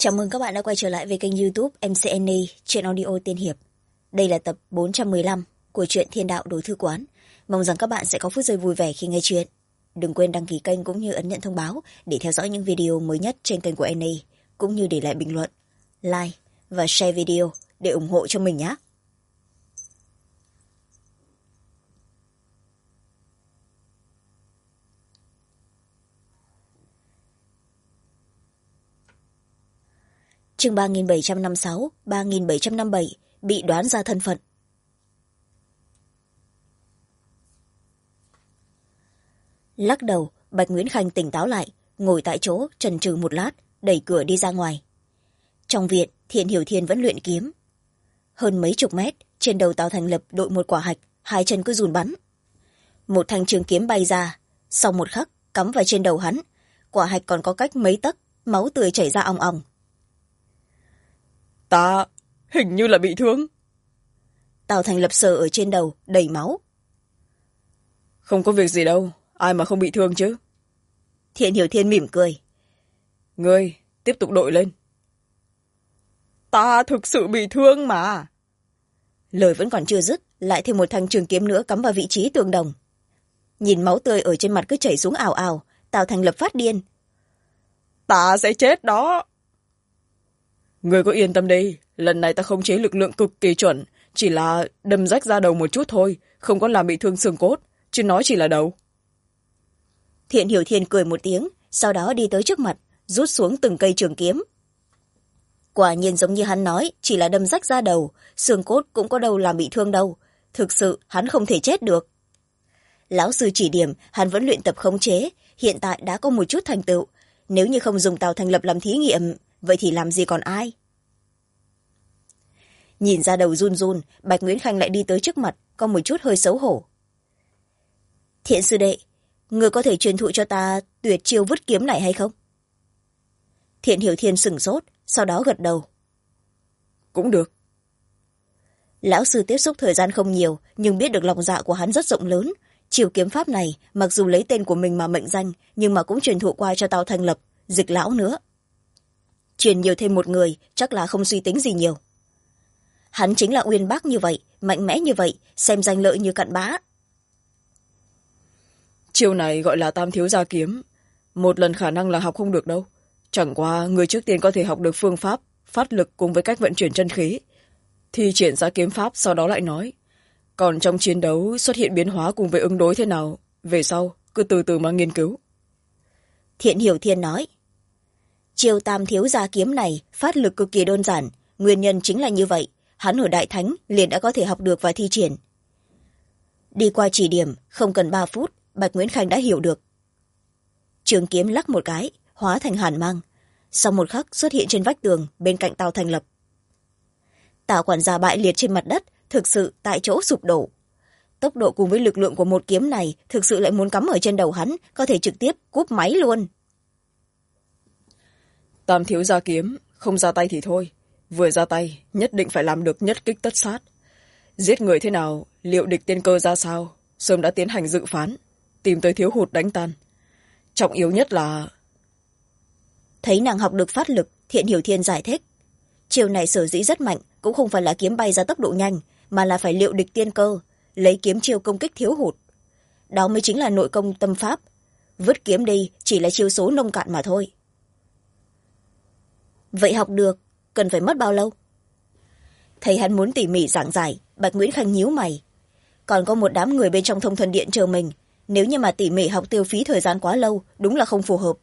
Chào mừng các bạn đã quay trở lại với kênh YouTube MCNA truyện audio tiên hiệp. Đây là tập 415 của truyện Thiên Đạo Đối Thư Quán. Mong rằng các bạn sẽ có phút giây vui vẻ khi nghe chuyện. Đừng quên đăng ký kênh cũng như ấn nhận thông báo để theo dõi những video mới nhất trên kênh của NA, cũng như để lại bình luận, like và share video để ủng hộ cho mình nhé. Chương 3756, 3757 bị đoán ra thân phận. Lắc đầu, Bạch Nguyễn Khanh tỉnh táo lại, ngồi tại chỗ chần chừ một lát, đẩy cửa đi ra ngoài. Trong viện, Thiện Hiểu Thiên vẫn luyện kiếm. Hơn mấy chục mét, trên đầu Tào Thành Lập đội một quả hạch, hai chân cứ run bắn. Một thanh trường kiếm bay ra, sau một khắc cắm vào trên đầu hắn, quả hạch còn có cách mấy tấc, máu tươi chảy ra ong ong. Ta hình như là bị thương. Tào Thành Lập sờ ở trên đầu, đầy máu. Không có việc gì đâu, ai mà không bị thương chứ. Thiện Hiểu Thiên mỉm cười. Ngươi tiếp tục đội lên. Ta thực sự bị thương mà. Lời vẫn còn chưa dứt, lại thêm một thanh trường kiếm nữa cắm vào vị trí tương đồng. Nhìn máu tươi ở trên mặt cứ chảy xuống ào ào, Tào Thành Lập phát điên. Ta sẽ chết đó. Ngươi có yên tâm đi, lần này ta khống chế lực lượng cực kỳ chuẩn, chỉ là đâm rách da đầu một chút thôi, không có làm bị thương xương cốt, chứ nói chỉ là đầu. Thiện Hiểu Thiên cười một tiếng, sau đó đi tới trước mặt, rút xuống từng cây trường kiếm. Quả nhiên giống như hắn nói, chỉ là đâm rách da đầu, xương cốt cũng có đâu làm bị thương đâu. Thực sự, hắn không thể chết được. Lão sư chỉ điểm, hắn vẫn luyện tập khống chế, hiện tại đã có một chút thành tựu. Nếu như không dùng Tào Thành Lập làm thí nghiệm, vậy thì làm gì còn ai? Nhìn ra đầu run run, Bạch Nguyễn Khanh lại đi tới trước mặt, có một chút hơi xấu hổ. Thiện sư đệ, người có thể truyền thụ cho ta tuyệt chiêu vứt kiếm này hay không? Thiện Hiểu Thiên sửng sốt, sau đó gật đầu. Cũng được. Lão sư tiếp xúc thời gian không nhiều, nhưng biết được lòng dạ của hắn rất rộng lớn. Chiêu kiếm pháp này, mặc dù lấy tên của mình mà mệnh danh, nhưng mà cũng truyền thụ qua cho Tào Thành Lập, Dịch lão nữa. Truyền nhiều thêm một người, chắc là không suy tính gì nhiều. Hắn chính là uyên bác như vậy, mạnh mẽ như vậy, xem danh lợi như cặn bã. Chiêu này gọi là Tam Thiếu Gia Kiếm. Một lần khả năng là học không được đâu. Chẳng qua người trước tiên có thể học được phương pháp, phát lực cùng với cách vận chuyển chân khí. Thi triển ra kiếm pháp sau đó lại nói. Còn trong chiến đấu xuất hiện biến hóa cùng với ứng đối thế nào, về sau cứ từ từ mà nghiên cứu. Thiện Hiểu Thiên nói. Chiêu Tam Thiếu Gia Kiếm này phát lực cực kỳ đơn giản, nguyên nhân chính là như vậy. Hắn ở Đại Thánh liền đã có thể học được và thi triển. Đi qua chỉ điểm, không cần 3 phút, Bạch Nguyễn Khanh đã hiểu được. Trường kiếm lắc một cái, hóa thành hàn mang. Sau một khắc xuất hiện trên vách tường bên cạnh Tào Thành Lập. Tào quản gia bại liệt trên mặt đất, thực sự tại chỗ sụp đổ. Tốc độ cùng với lực lượng của một kiếm này thực sự lại muốn cắm ở trên đầu hắn, có thể trực tiếp cúp máy luôn. Tam Thiếu Gia Kiếm, không ra tay thì thôi. Vừa ra tay, nhất định phải làm được nhất kích tất sát. Giết người thế nào, liệu địch tiên cơ ra sao, sớm đã tiến hành dự phán, tìm tới thiếu hụt đánh tan. Trọng yếu nhất là... Thấy nàng học được phát lực, Thiện Hiểu Thiên giải thích. Chiều này sở dĩ rất mạnh, cũng không phải là kiếm bay ra tốc độ nhanh, mà là phải liệu địch tiên cơ, lấy kiếm chiêu công kích thiếu hụt. Đó mới chính là nội công tâm pháp. Vứt kiếm đi chỉ là chiêu số nông cạn mà thôi. Vậy học được, cần phải mất bao lâu? Thấy hắn muốn tỉ mỉ giảng giải, Bạch Nguyễn Khanh nhíu mày. Còn có một đám người bên trong Thông Thần Điện chờ mình, nếu như mà tỉ mỉ học tiêu phí thời gian quá lâu, đúng là không phù hợp.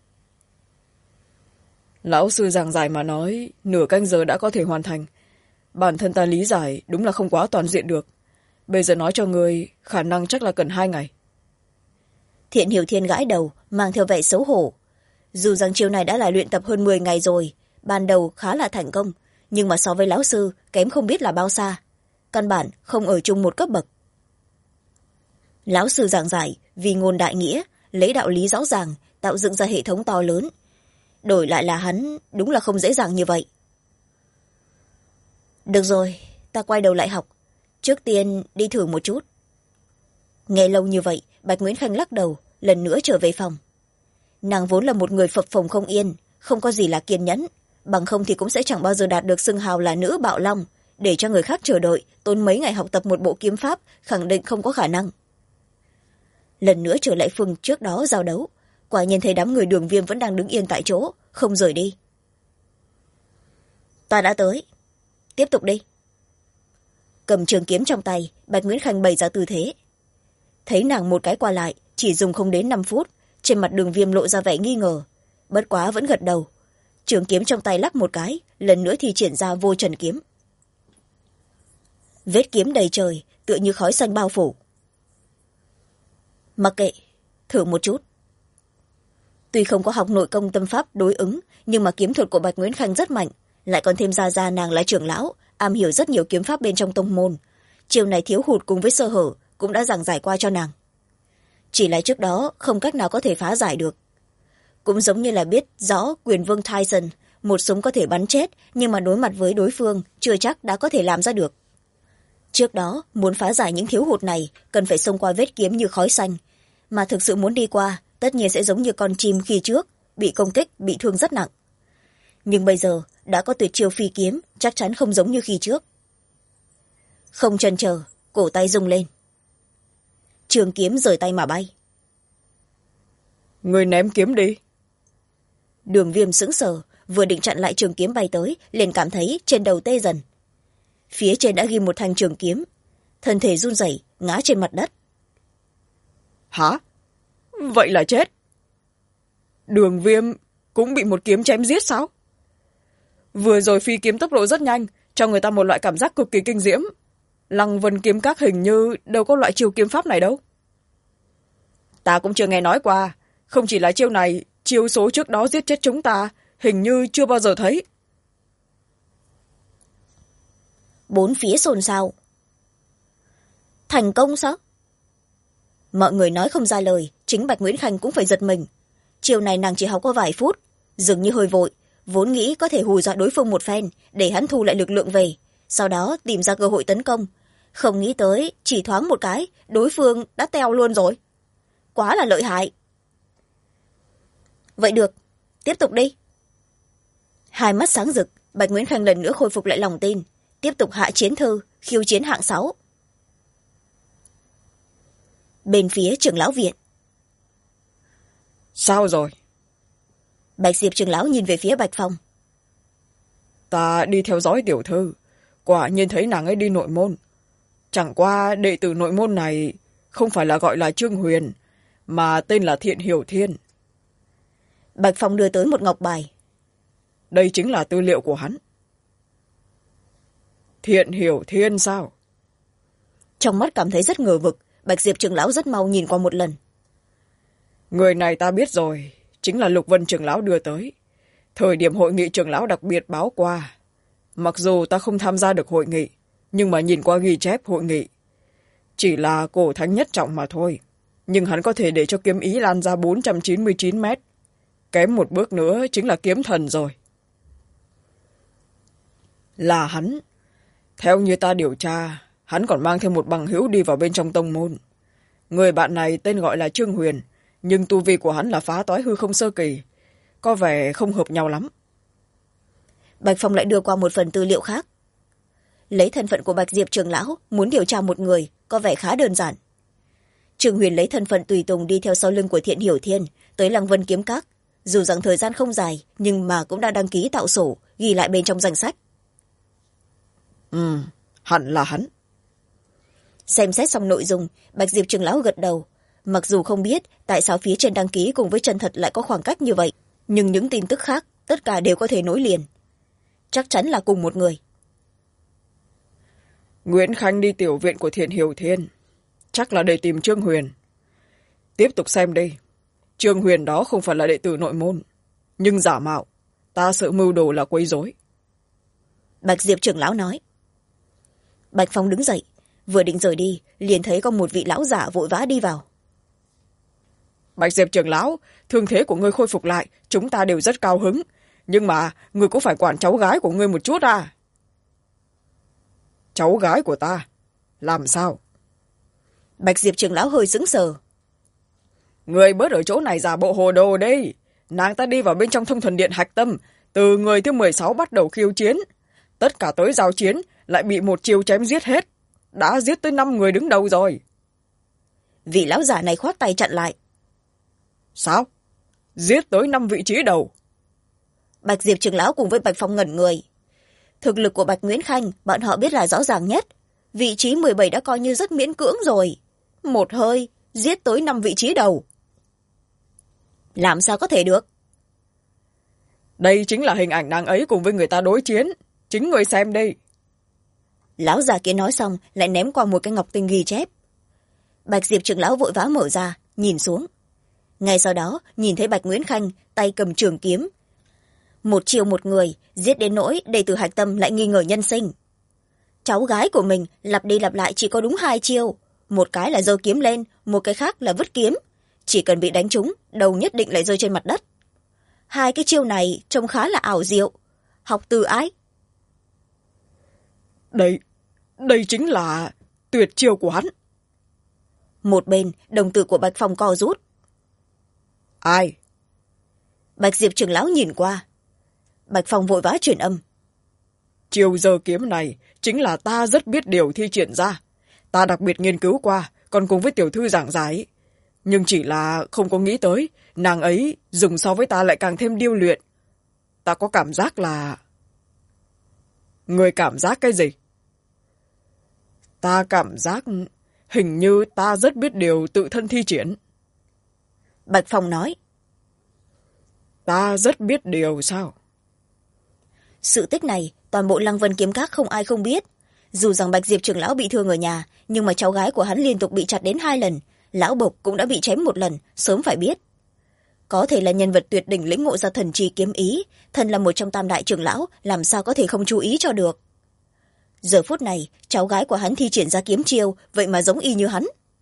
Lão sư giảng giải mà nói, nửa canh giờ đã có thể hoàn thành. Bản thân ta lý giải đúng là không quá toàn diện được. Bây giờ nói cho người, khả năng chắc là cần 2 ngày. Thiện Hiểu Thiên gãi đầu, mang theo vẻ xấu hổ. Dù rằng chiều này đã là luyện tập hơn 10 ngày rồi, ban đầu khá là thành công, nhưng mà so với lão sư kém không biết là bao xa. Căn bản không ở chung một cấp bậc. Lão sư giảng giải vì ngôn đại nghĩa, lấy đạo lý rõ ràng, tạo dựng ra hệ thống to lớn. Đổi lại là hắn, đúng là không dễ dàng như vậy. Được rồi, ta quay đầu lại học. Trước tiên đi thử một chút. Nghe lâu như vậy, Bạch Nguyễn Khanh lắc đầu, lần nữa trở về phòng. Nàng vốn là một người phập phồng không yên, không có gì là kiên nhẫn, bằng không thì cũng sẽ chẳng bao giờ đạt được xưng hào là nữ bạo long. Để cho người khác chờ đợi tốn mấy ngày học tập một bộ kiếm pháp khẳng định không có khả năng. Lần nữa trở lại phương trước đó giao đấu, quả nhiên thấy đám người Đường Viêm vẫn đang đứng yên tại chỗ, không rời đi. Ta đã tới, tiếp tục đi. Cầm trường kiếm trong tay, Bạch Nguyễn Khanh bày ra tư thế. Thấy nàng một cái qua lại, chỉ dùng không đến 5 phút, trên mặt Đường Viêm lộ ra vẻ nghi ngờ, bất quá vẫn gật đầu. Trường kiếm trong tay lắc một cái, lần nữa thì triển ra Vô Trần kiếm. Vết kiếm đầy trời, tựa như khói xanh bao phủ. Mặc kệ, thử một chút. Tuy không có học nội công tâm pháp đối ứng, nhưng mà kiếm thuật của Bạch Nguyễn Khanh rất mạnh, lại còn thêm ra nàng là trưởng lão, am hiểu rất nhiều kiếm pháp bên trong tông môn. Chiều này thiếu hụt cùng với sơ hở cũng đã giảng giải qua cho nàng. Chỉ là trước đó không cách nào có thể phá giải được. Cũng giống như là biết rõ Quyền Vương Tyson, một súng có thể bắn chết, nhưng mà đối mặt với đối phương chưa chắc đã có thể làm ra được. Trước đó, muốn phá giải những thiếu hụt này, cần phải xông qua vết kiếm như khói xanh. Mà thực sự muốn đi qua, tất nhiên sẽ giống như con chim khi trước, bị công kích, bị thương rất nặng. Nhưng bây giờ, đã có tuyệt chiêu phi kiếm, chắc chắn không giống như khi trước. Không chần chờ, cổ tay rung lên. Trường kiếm rời tay mà bay. Người ném kiếm đi. Đường Viêm sững sờ, vừa định chặn lại trường kiếm bay tới, liền cảm thấy trên đầu tê dần. Phía trên đã ghi một thanh trường kiếm, thân thể run rẩy ngã trên mặt đất. Hả? Vậy là chết? Đường Viêm cũng bị một kiếm chém giết sao? Vừa rồi phi kiếm tốc độ rất nhanh, cho người ta một loại cảm giác cực kỳ kinh diễm. Lăng Vân kiếm các hình như đâu có loại chiêu kiếm pháp này đâu. Ta cũng chưa nghe nói qua, không chỉ là chiêu này, chiêu số trước đó giết chết chúng ta, hình như chưa bao giờ thấy. Bốn phía xôn xao. Thành công sao? Mọi người nói không ra lời, chính Bạch Nguyễn Khanh cũng phải giật mình. Chiều này nàng chỉ học có vài phút, dường như hơi vội, vốn nghĩ có thể hù dọa đối phương một phen để hắn thu lại lực lượng về, sau đó tìm ra cơ hội tấn công. Không nghĩ tới, chỉ thoáng một cái, đối phương đã teo luôn rồi. Quá là lợi hại. Vậy được, tiếp tục đi. Hai mắt sáng rực, Bạch Nguyễn Khanh lần nữa khôi phục lại lòng tin, tiếp tục hạ chiến thư, khiêu chiến hạng 6. Bên phía trưởng lão viện. Sao rồi? Bạch Diệp trưởng lão nhìn về phía Bạch Phong. Ta đi theo dõi tiểu thư, quả nhiên thấy nàng ấy đi nội môn. Chẳng qua đệ tử nội môn này không phải là gọi là Trương Huyền, mà tên là Thiện Hiểu Thiên. Bạch Phong đưa tới một ngọc bài. Đây chính là tư liệu của hắn. Thiện Hiểu Thiên sao? Trong mắt cảm thấy rất ngờ vực, Bạch Diệp trưởng lão rất mau nhìn qua một lần. Người này ta biết rồi, chính là Lục Vân trưởng lão đưa tới. Thời điểm hội nghị trưởng lão đặc biệt báo qua. Mặc dù ta không tham gia được hội nghị, nhưng mà nhìn qua ghi chép hội nghị. Chỉ là cổ thánh nhất trọng mà thôi. Nhưng hắn có thể để cho kiếm ý lan ra 499 mét. Kém một bước nữa chính là kiếm thần rồi. Là hắn. Theo như ta điều tra, hắn còn mang thêm một bằng hữu đi vào bên trong tông môn. Người bạn này tên gọi là Trương Huyền, nhưng tu vi của hắn là phá toái hư không sơ kỳ. Có vẻ không hợp nhau lắm. Bạch Phong lại đưa qua một phần tư liệu khác. Lấy thân phận của Bạch Diệp trưởng lão, muốn điều tra một người, có vẻ khá đơn giản. Trương Huyền lấy thân phận tùy tùng đi theo sau lưng của Thiện Hiểu Thiên, tới Lăng Vân kiếm các. Dù rằng thời gian không dài, nhưng mà cũng đã đăng ký tạo sổ, ghi lại bên trong danh sách. Hẳn là hắn. Xem xét xong nội dung, Bạch Diệp trưởng lão gật đầu. Mặc dù không biết tại sao phía trên đăng ký cùng với chân thật lại có khoảng cách như vậy, nhưng những tin tức khác, tất cả đều có thể nối liền. Chắc chắn là cùng một người. Nguyễn Khanh đi tiểu viện của Thiện Hiểu Thiên. Chắc là để tìm Trương Huyền. Tiếp tục xem đi. Trương Huyền đó không phải là đệ tử nội môn, nhưng giả mạo. Ta sợ mưu đồ là quấy rối. Bạch Diệp trưởng lão nói. Bạch Phong đứng dậy, vừa định rời đi, liền thấy có một vị lão giả vội vã đi vào. Bạch Diệp trưởng lão, thương thế của ngươi khôi phục lại, chúng ta đều rất cao hứng. Nhưng mà, ngươi cũng phải quản cháu gái của ngươi một chút à? Cháu gái của ta? Làm sao? Bạch Diệp trưởng lão hơi sững sờ. Ngươi bớt ở chỗ này giả bộ hồ đồ đi. Nàng ta đi vào bên trong Thông Thần Điện hạch tâm, từ người thứ 16 bắt đầu khiêu chiến, tất cả tới giao chiến lại bị một chiêu chém giết hết, đã giết tới 5 người đứng đầu rồi. Vị lão giả này khoát tay chặn lại. Sao? Giết tới 5 vị trí đầu? Bạch Diệp trưởng lão cùng với Bạch Phong ngẩn người. Thực lực của Bạch Nguyễn Khanh bọn họ biết là rõ ràng nhất, vị trí 17 đã coi như rất miễn cưỡng rồi, một hơi giết tới 5 vị trí đầu. Làm sao có thể được? Đây chính là hình ảnh nàng ấy cùng với người ta đối chiến, chính người xem đi. Lão già kia nói xong lại ném qua một cái ngọc tinh ghi chép. Bạch Diệp trưởng lão vội vã mở ra nhìn xuống, ngay sau đó nhìn thấy Bạch Nguyễn Khanh tay cầm trường kiếm, một chiều một người, giết đến nỗi đệ tử Hạch Tâm lại nghi ngờ nhân sinh. Cháu gái của mình lặp đi lặp lại chỉ có đúng 2 chiêu, một cái là giơ kiếm lên, một cái khác là vứt kiếm, chỉ cần bị đánh trúng đầu nhất định lại rơi trên mặt đất. 2 cái chiêu này trông khá là ảo diệu, học từ ai? Đây chính là tuyệt chiêu của hắn. Một bên đồng tử của Bạch Phong co rút. Ai? Bạch Diệp trưởng lão nhìn qua. Bạch Phong vội vã truyền âm. Chiêu giơ kiếm này chính là ta rất biết điều thi triển ra, ta đặc biệt nghiên cứu qua, còn cùng với tiểu thư giảng giải, nhưng chỉ là không có nghĩ tới nàng ấy dùng so với ta lại càng thêm điêu luyện. Ta có cảm giác là... Người cảm giác cái gì? Ta cảm giác hình như ta rất biết điều tự thân thi triển. Bạch Phong nói. Ta rất biết điều sao? Sự tích này toàn bộ Lăng Vân Kiếm Các không ai không biết. Dù rằng Bạch Diệp trưởng lão bị thương ở nhà, nhưng mà cháu gái của hắn liên tục bị chặt đến 2 lần, lão Bộc cũng đã bị chém 1 lần, sớm phải biết. Có thể là nhân vật tuyệt đỉnh lĩnh ngộ ra thần trì kiếm ý, thân là một trong tam đại trưởng lão, làm sao có thể không chú ý cho được. Giờ phút này cháu gái của hắn thi triển ra kiếm chiêu, vậy mà giống y như hắn.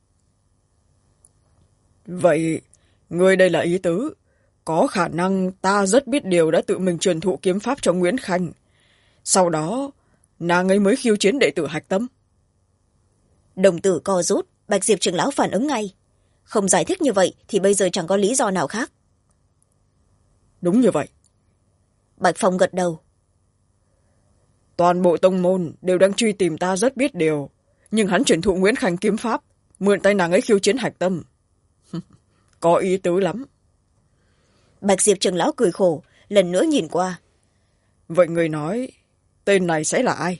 Vậy ngươi đây là ý tứ có khả năng ta rất biết điều đã tự mình truyền thụ kiếm pháp cho Nguyễn Khanh, sau đó nàng ấy mới khiêu chiến đệ tử Hạch Tâm. Đồng tử co rút, Bạch Diệp trưởng lão phản ứng ngay. Không giải thích như vậy thì bây giờ chẳng có lý do nào khác. Đúng như vậy. Bạch Phong gật đầu. Toàn bộ tông môn đều đang truy tìm ta rất biết điều, nhưng hắn truyền thụ Nguyễn Khanh kiếm pháp, mượn tay nàng ấy khiêu chiến Hạch Tâm. Có ý tứ lắm. Bạch Diệp trưởng lão cười khổ, lần nữa nhìn qua. Vậy người nói tên này sẽ là ai?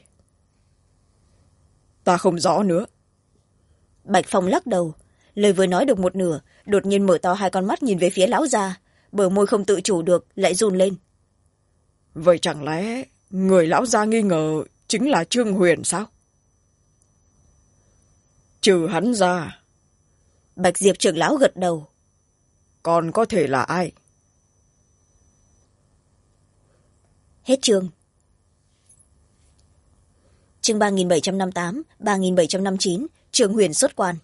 Ta không rõ nữa. Bạch Phong lắc đầu, lời vừa nói được một nửa, đột nhiên mở to 2 con mắt nhìn về phía lão già, bờ môi không tự chủ được lại run lên. Vậy chẳng lẽ người lão gia nghi ngờ chính là Trương Huyền sao? Trừ hắn ra. Bạch Diệp trưởng lão gật đầu. Còn có thể là ai? Hết chương. Chương 3758, 3759, Trương Huyền xuất quan.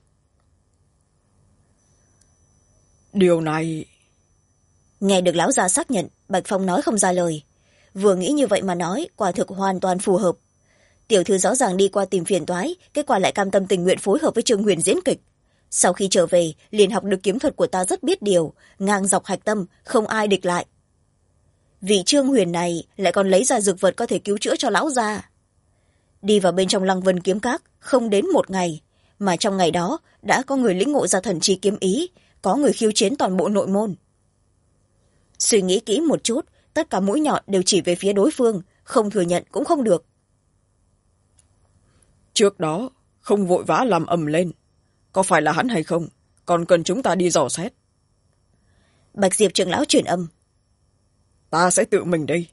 Điều này... Nghe được lão già xác nhận, Bạch Phong nói không ra lời. Vừa nghĩ như vậy mà nói, quả thực hoàn toàn phù hợp. Tiểu thư rõ ràng đi qua tìm phiền toái, kết quả lại cam tâm tình nguyện phối hợp với Trương Huyền diễn kịch. Sau khi trở về, liền học được kiếm thuật của ta rất biết điều, ngang dọc Hạch Tâm, không ai địch lại. Vị Trương Huyền này lại còn lấy ra dược vật có thể cứu chữa cho lão già. Đi vào bên trong Lăng Vân Kiếm Các không đến 1 ngày, mà trong ngày đó đã có người lĩnh ngộ ra thần trí kiếm ý, có người khiêu chiến toàn bộ nội môn. Suy nghĩ kỹ một chút, tất cả mũi nhọn đều chỉ về phía đối phương, không thừa nhận cũng không được. Trước đó không vội vã làm ầm lên, có phải là hắn hay không, còn cần chúng ta đi dò xét. Bạch Diệp trưởng lão truyền âm. Ta sẽ tự mình đi.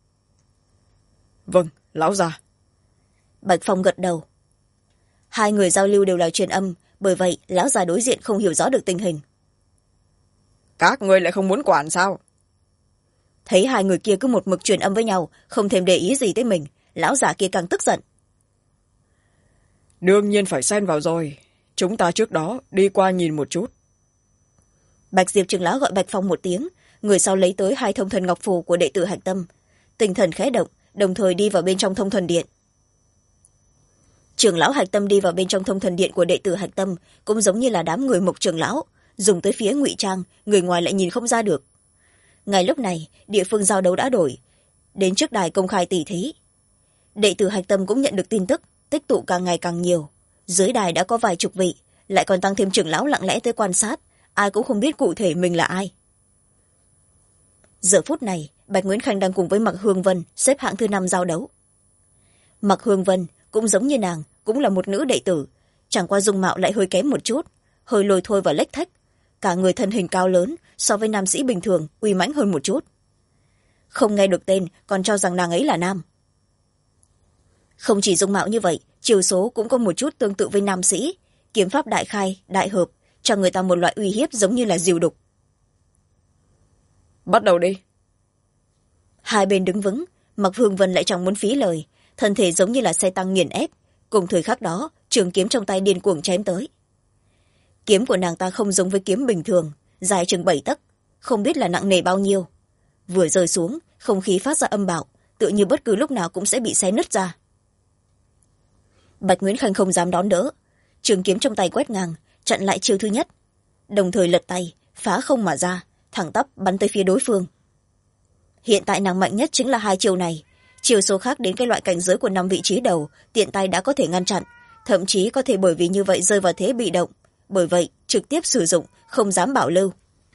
Vâng, lão già. Bạch Phong gật đầu. 2 người giao lưu đều là truyền âm, bởi vậy lão già đối diện không hiểu rõ được tình hình. Các ngươi lại không muốn quản sao? Thấy 2 người kia cứ một mực truyền âm với nhau, không thèm để ý gì tới mình, lão già kia càng tức giận. Đương nhiên phải xen vào rồi, chúng ta trước đó đi qua nhìn một chút. Bạch Diệp trưởng lão gọi Bạch Phong một tiếng, người sau lấy tới 2 thông thần ngọc phù của đệ tử Hạch Tâm, tinh thần khẽ động, đồng thời đi vào bên trong thông thần điện. Trưởng lão Hạch Tâm đi vào bên trong thông thần điện của đệ tử Hạch Tâm, cũng giống như là đám người Mộc trưởng lão, dùng tới phía ngụy trang, người ngoài lại nhìn không ra được. Ngay lúc này, địa phương giao đấu đã đổi, đến trước đài công khai tỉ thí. Đệ tử hạch tâm cũng nhận được tin tức, tích tụ càng ngày càng nhiều. Dưới đài đã có vài chục vị, lại còn tăng thêm trưởng lão lặng lẽ tới quan sát, ai cũng không biết cụ thể mình là ai. Giờ phút này, Bạch Nguyễn Khanh đang cùng với Mạc Hương Vân xếp hạng thứ 5 giao đấu. Mạc Hương Vân cũng giống như nàng, cũng là một nữ đệ tử, chẳng qua dung mạo lại hơi kém một chút, hơi lôi thôi và lếch thách, cả người thân hình cao lớn, so với nam sĩ bình thường uy mãnh hơn một chút. Không nghe được tên còn cho rằng nàng ấy là nam. Không chỉ dung mạo như vậy, chiều số cũng có một chút tương tự với nam sĩ, kiếm pháp đại khai đại hợp, cho người ta một loại uy hiếp giống như là diều đục. Bắt đầu đi. Hai bên đứng vững, Mạc Hương Vân lại chẳng muốn phí lời, thân thể giống như là xe tăng nghiền ép. Cùng thời khắc đó, trường kiếm trong tay điên cuồng chém tới. Kiếm của nàng ta không giống với kiếm bình thường, dài chừng 7 tấc, không biết là nặng nề bao nhiêu. Vừa rơi xuống, không khí phát ra âm bạo, tựa như bất cứ lúc nào cũng sẽ bị xé nứt ra. Bạch Nguyễn Khanh không dám đón đỡ, trường kiếm trong tay quét ngang, chặn lại chiêu thứ nhất, đồng thời lật tay phá không mà ra, thẳng tắp bắn tới phía đối phương. Hiện tại nàng mạnh nhất chính là hai chiêu này, chiều số khác đến cái loại cảnh giới của 5 vị trí đầu tiện tay đã có thể ngăn chặn, thậm chí có thể bởi vì như vậy rơi vào thế bị động, bởi vậy trực tiếp sử dụng, không dám bảo lưu.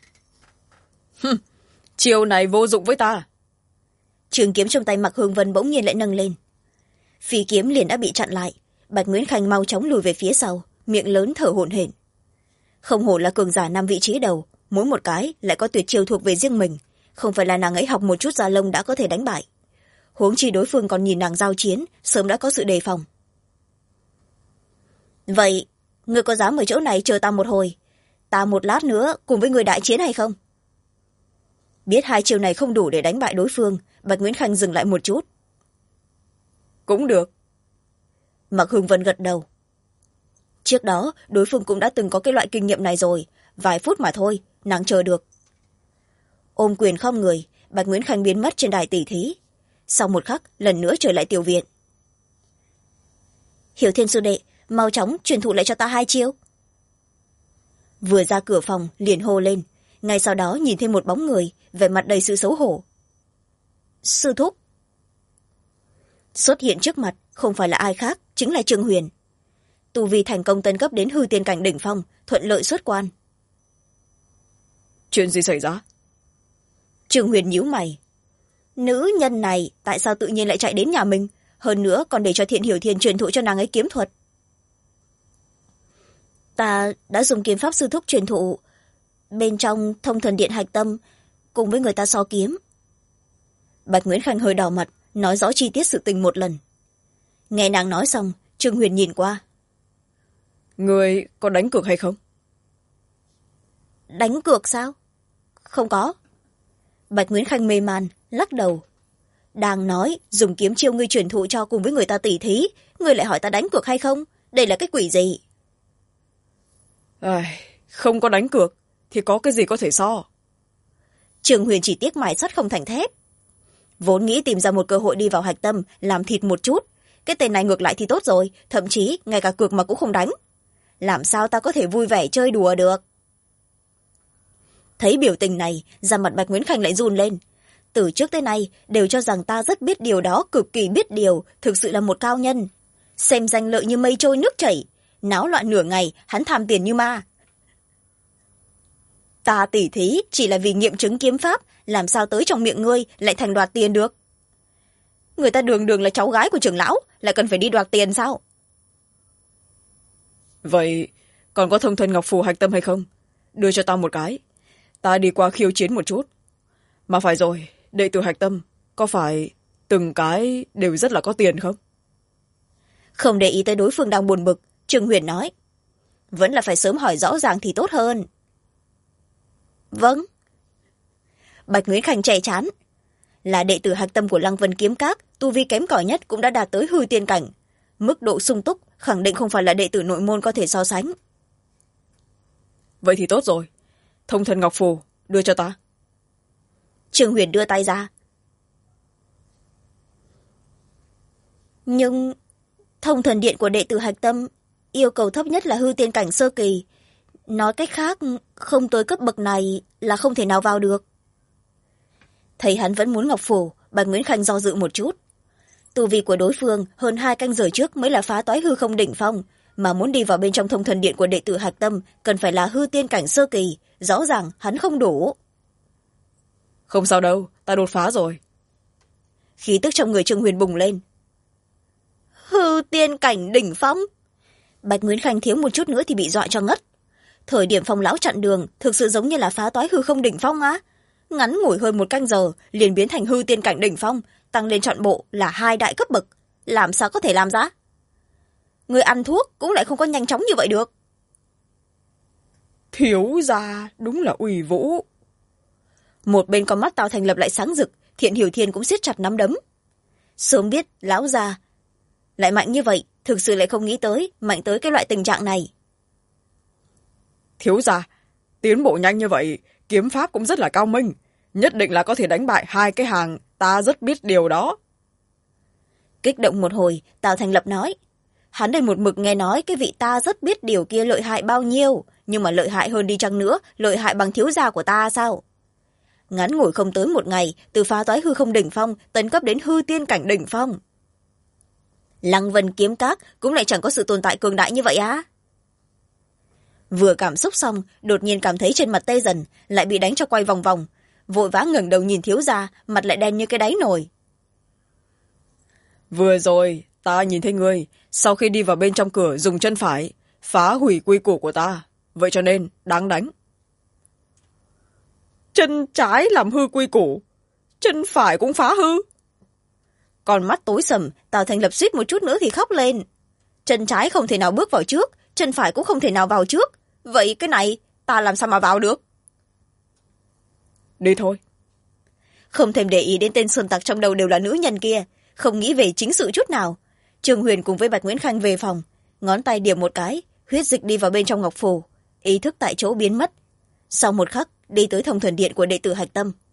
Chiêu này vô dụng với ta. Trường kiếm trong tay Mạc Hương Vân bỗng nhiên lại nâng lên, phi kiếm liền đã bị chặn lại. Bạch Nguyễn Khanh mau chóng lùi về phía sau, miệng lớn thở hổn hển. Không hổ là cường giả 5 vị trí đầu, mỗi một cái lại có tuyệt chiêu thuộc về riêng mình, không phải là nàng ấy học một chút da lông đã có thể đánh bại. Huống chi đối phương còn nhìn nàng giao chiến, sớm đã có sự đề phòng. Vậy ngươi có dám ở chỗ này chờ ta một hồi, ta một lát nữa cùng với người đại chiến hay không? Biết hai chiêu này không đủ để đánh bại đối phương, Bạch Nguyễn Khanh dừng lại một chút. Cũng được. Mạc Hương Vân gật đầu. Trước đó đối phương cũng đã từng có cái loại kinh nghiệm này rồi, vài phút mà thôi, nàng chờ được. Ôm quyền khom người, Bạch Nguyễn Khanh biến mất trên đài tỉ thí. Sau một khắc, lần nữa trở lại tiểu viện. Hiểu Thiên sư đệ, mau chóng truyền thụ lại cho ta hai chiêu. Vừa ra cửa phòng liền hô lên, ngay sau đó nhìn thêm một bóng người, vẻ mặt đầy sự xấu hổ. Sư thúc. Xuất hiện trước mặt không phải là ai khác, chính là Trương Huyền. Tu vi thành công tân cấp đến hư tiên cảnh đỉnh phong, thuận lợi xuất quan. Chuyện gì xảy ra? Trương Huyền nhíu mày. Nữ nhân này tại sao tự nhiên lại chạy đến nhà mình, hơn nữa còn để cho Thiện Hiểu Thiên truyền thụ cho nàng ấy kiếm thuật? Ta đã dùng kiếm pháp sư thúc truyền thụ, bên trong Thông Thần Điện hạch tâm cùng với người ta so kiếm. Bạch Nguyễn Khanh hơi đỏ mặt, nói rõ chi tiết sự tình một lần. Nghe nàng nói xong, Trương Huyền nhìn qua. Người có đánh cược hay không? Đánh cược sao? Không có. Bạch Nguyễn Khanh mê man, lắc đầu. Đang nói dùng kiếm chiêu ngươi truyền thụ cho cùng với người ta tỉ thí, ngươi lại hỏi ta đánh cược hay không? Đây là cái quỷ gì? Không có đánh cược thì có cái gì có thể so? Trương Huyền chỉ tiếc mài sắt không thành thép. Vốn nghĩ tìm ra một cơ hội đi vào hạch tâm làm thịt một chút, cái tên này ngược lại thì tốt rồi, thậm chí ngay cả cược mà cũng không đánh. Làm sao ta có thể vui vẻ chơi đùa được? Thấy biểu tình này, da mặt Bạch Nguyễn Khanh lại run lên. Từ trước tới nay đều cho rằng ta rất biết điều đó, cực kỳ biết điều, thực sự là một cao nhân. Xem danh lợi như mây trôi nước chảy, náo loạn nửa ngày, hắn tham tiền như ma. Ta tỉ thí chỉ là vì nghiệm chứng kiếm pháp, làm sao tới trong miệng ngươi lại thành đoạt tiền được? Người ta đường đường là cháu gái của trưởng lão, lại cần phải đi đoạt tiền sao? Vậy còn có Thông Thần Ngọc Phù hạch tâm hay không? Đưa cho ta một cái, ta đi qua khiêu chiến một chút. Mà phải rồi, đệ tử hạch tâm có phải từng cái đều rất là có tiền không? Không để ý tới đối phương đang buồn bực, Trương Huyền nói. Vẫn là phải sớm hỏi rõ ràng thì tốt hơn. Vâng. Bạch Nguyễn Khanh chạy chán. Là đệ tử hạch tâm của Lăng Vân Kiếm Các, tu vi kém cỏi nhất cũng đã đạt tới hư tiên cảnh. Mức độ sung túc khẳng định không phải là đệ tử nội môn có thể so sánh. Vậy thì tốt rồi. Thông Thần Ngọc Phù, đưa cho ta. Trương Huyền đưa tay ra. Nhưng Thông Thần Điện của đệ tử hạch tâm yêu cầu thấp nhất là hư tiên cảnh sơ kỳ. Nói cách khác, không tới cấp bậc này là không thể nào vào được. Thấy hắn vẫn muốn Ngọc Phù, Bạch Nguyễn Khanh do dự một chút. Tu vi của đối phương hơn 2 canh giờ trước mới là phá toái hư không đỉnh phong, mà muốn đi vào bên trong thông thần điện của đệ tử Hạch Tâm cần phải là hư tiên cảnh sơ kỳ, rõ ràng hắn không đủ. Không sao đâu, ta đột phá rồi. Khí tức trong người Trương Huyền bùng lên. Hư tiên cảnh đỉnh phong. Bạch Nguyễn Khanh thiếu một chút nữa thì bị dọa cho ngất. Thời điểm Phong lão chặn đường thực sự giống như là phá toái hư không đỉnh phong á. Ngắn ngủi hơn 1 canh giờ liền biến thành hư tiên cảnh đỉnh phong, tăng lên trọn bộ là 2 đại cấp bậc. Làm sao có thể làm ra? Người ăn thuốc cũng lại không có nhanh chóng như vậy được. Thiếu gia đúng là uy vũ. Một bên con mắt Tào Thành Lập lại sáng rực, Thiện Hiểu Thiên cũng siết chặt nắm đấm. Sớm biết lão già lại mạnh như vậy, thực sự lại không nghĩ tới mạnh tới cái loại tình trạng này. Thiếu gia, tiến bộ nhanh như vậy, kiếm pháp cũng rất là cao minh, nhất định là có thể đánh bại 2 cái hàng, ta rất biết điều đó. Kích động một hồi, Tào Thành Lập nói, hắn đây một mực nghe nói cái vị ta rất biết điều kia lợi hại bao nhiêu, nhưng mà lợi hại hơn đi chăng nữa, lợi hại bằng thiếu gia của ta sao? Ngắn ngủi không tới 1 ngày, từ phá toái hư không đỉnh phong tấn cấp đến hư tiên cảnh đỉnh phong. Lăng Vân kiếm các cũng lại chẳng có sự tồn tại cường đại như vậy á. Vừa cảm xúc xong, đột nhiên cảm thấy trên mặt tê dần, lại bị đánh cho quay vòng vòng, vội vã ngẩng đầu nhìn thiếu gia, mặt lại đen như cái đáy nồi. Vừa rồi ta nhìn thấy ngươi sau khi đi vào bên trong cửa dùng chân phải phá hủy quy củ của ta, vậy cho nên đáng đánh. Chân trái làm hư quy củ, chân phải cũng phá hư. Còn mắt tối sầm, Tào Thành Lập suýt một chút nữa thì khóc lên. Chân trái không thể nào bước vào trước, chân phải cũng không thể nào vào trước, vậy cái này ta làm sao mà vào được? Đi thôi. Không thèm để ý đến tên sơn tặc trong đầu đều là nữ nhân kia, không nghĩ về chính sự chút nào. Trương Huyền cùng với Bạch Nguyễn Khanh về phòng, ngón tay điểm một cái, huyết dịch đi vào bên trong ngọc phù, ý thức tại chỗ biến mất. Sau một khắc đi tới thông thần điện của đệ tử Hạch Tâm.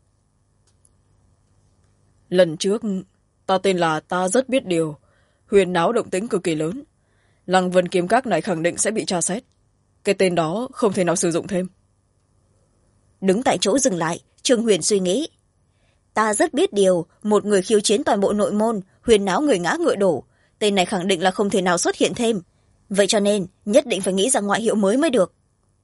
Lần trước ta tên là ta rất biết điều, huyền náo động tính cực kỳ lớn, Lăng Vân kiếm các này khẳng định sẽ bị tra xét, cái tên đó không thể nào sử dụng thêm. Đứng tại chỗ dừng lại, Trương Huyền suy nghĩ, ta rất biết điều, một người khiêu chiến toàn bộ nội môn, huyền náo người ngã ngựa đổ, tên này khẳng định là không thể nào xuất hiện thêm, vậy cho nên nhất định phải nghĩ ra ngoại hiệu mới mới được.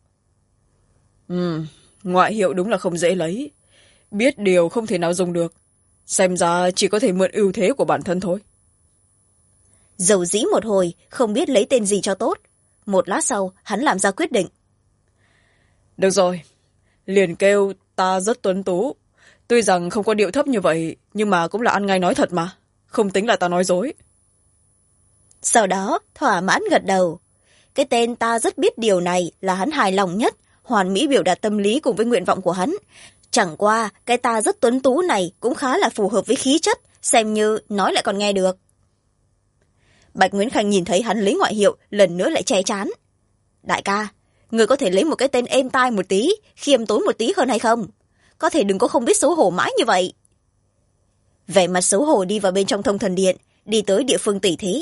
Ngoại hiệu đúng là không dễ lấy, biết điều không thể nào dùng được, xem ra chỉ có thể mượn ưu thế của bản thân thôi. Dầu dĩ một hồi không biết lấy tên gì cho tốt, một lát sau hắn làm ra quyết định. Được rồi, liền kêu ta rất tuấn tú, tuy rằng không có điệu thấp như vậy nhưng mà cũng là ăn ngay nói thật mà, không tính là ta nói dối. Sau đó thỏa mãn gật đầu, cái tên ta rất biết điều này là hắn hài lòng nhất, hoàn mỹ biểu đạt tâm lý cùng với nguyện vọng của hắn. Chẳng qua cái ta rất tuấn tú này cũng khá là phù hợp với khí chất, xem như nói lại còn nghe được. Bạch Nguyễn Khanh nhìn thấy hắn lấy ngoại hiệu, lần nữa lại che chán. Đại ca, người có thể lấy một cái tên êm tai một tí, khiêm tốn một tí hơn hay không? Có thể đừng có không biết xấu hổ mãi như vậy. Vẻ mặt xấu hổ đi vào bên trong thông thần điện, đi tới địa phương tỷ thí.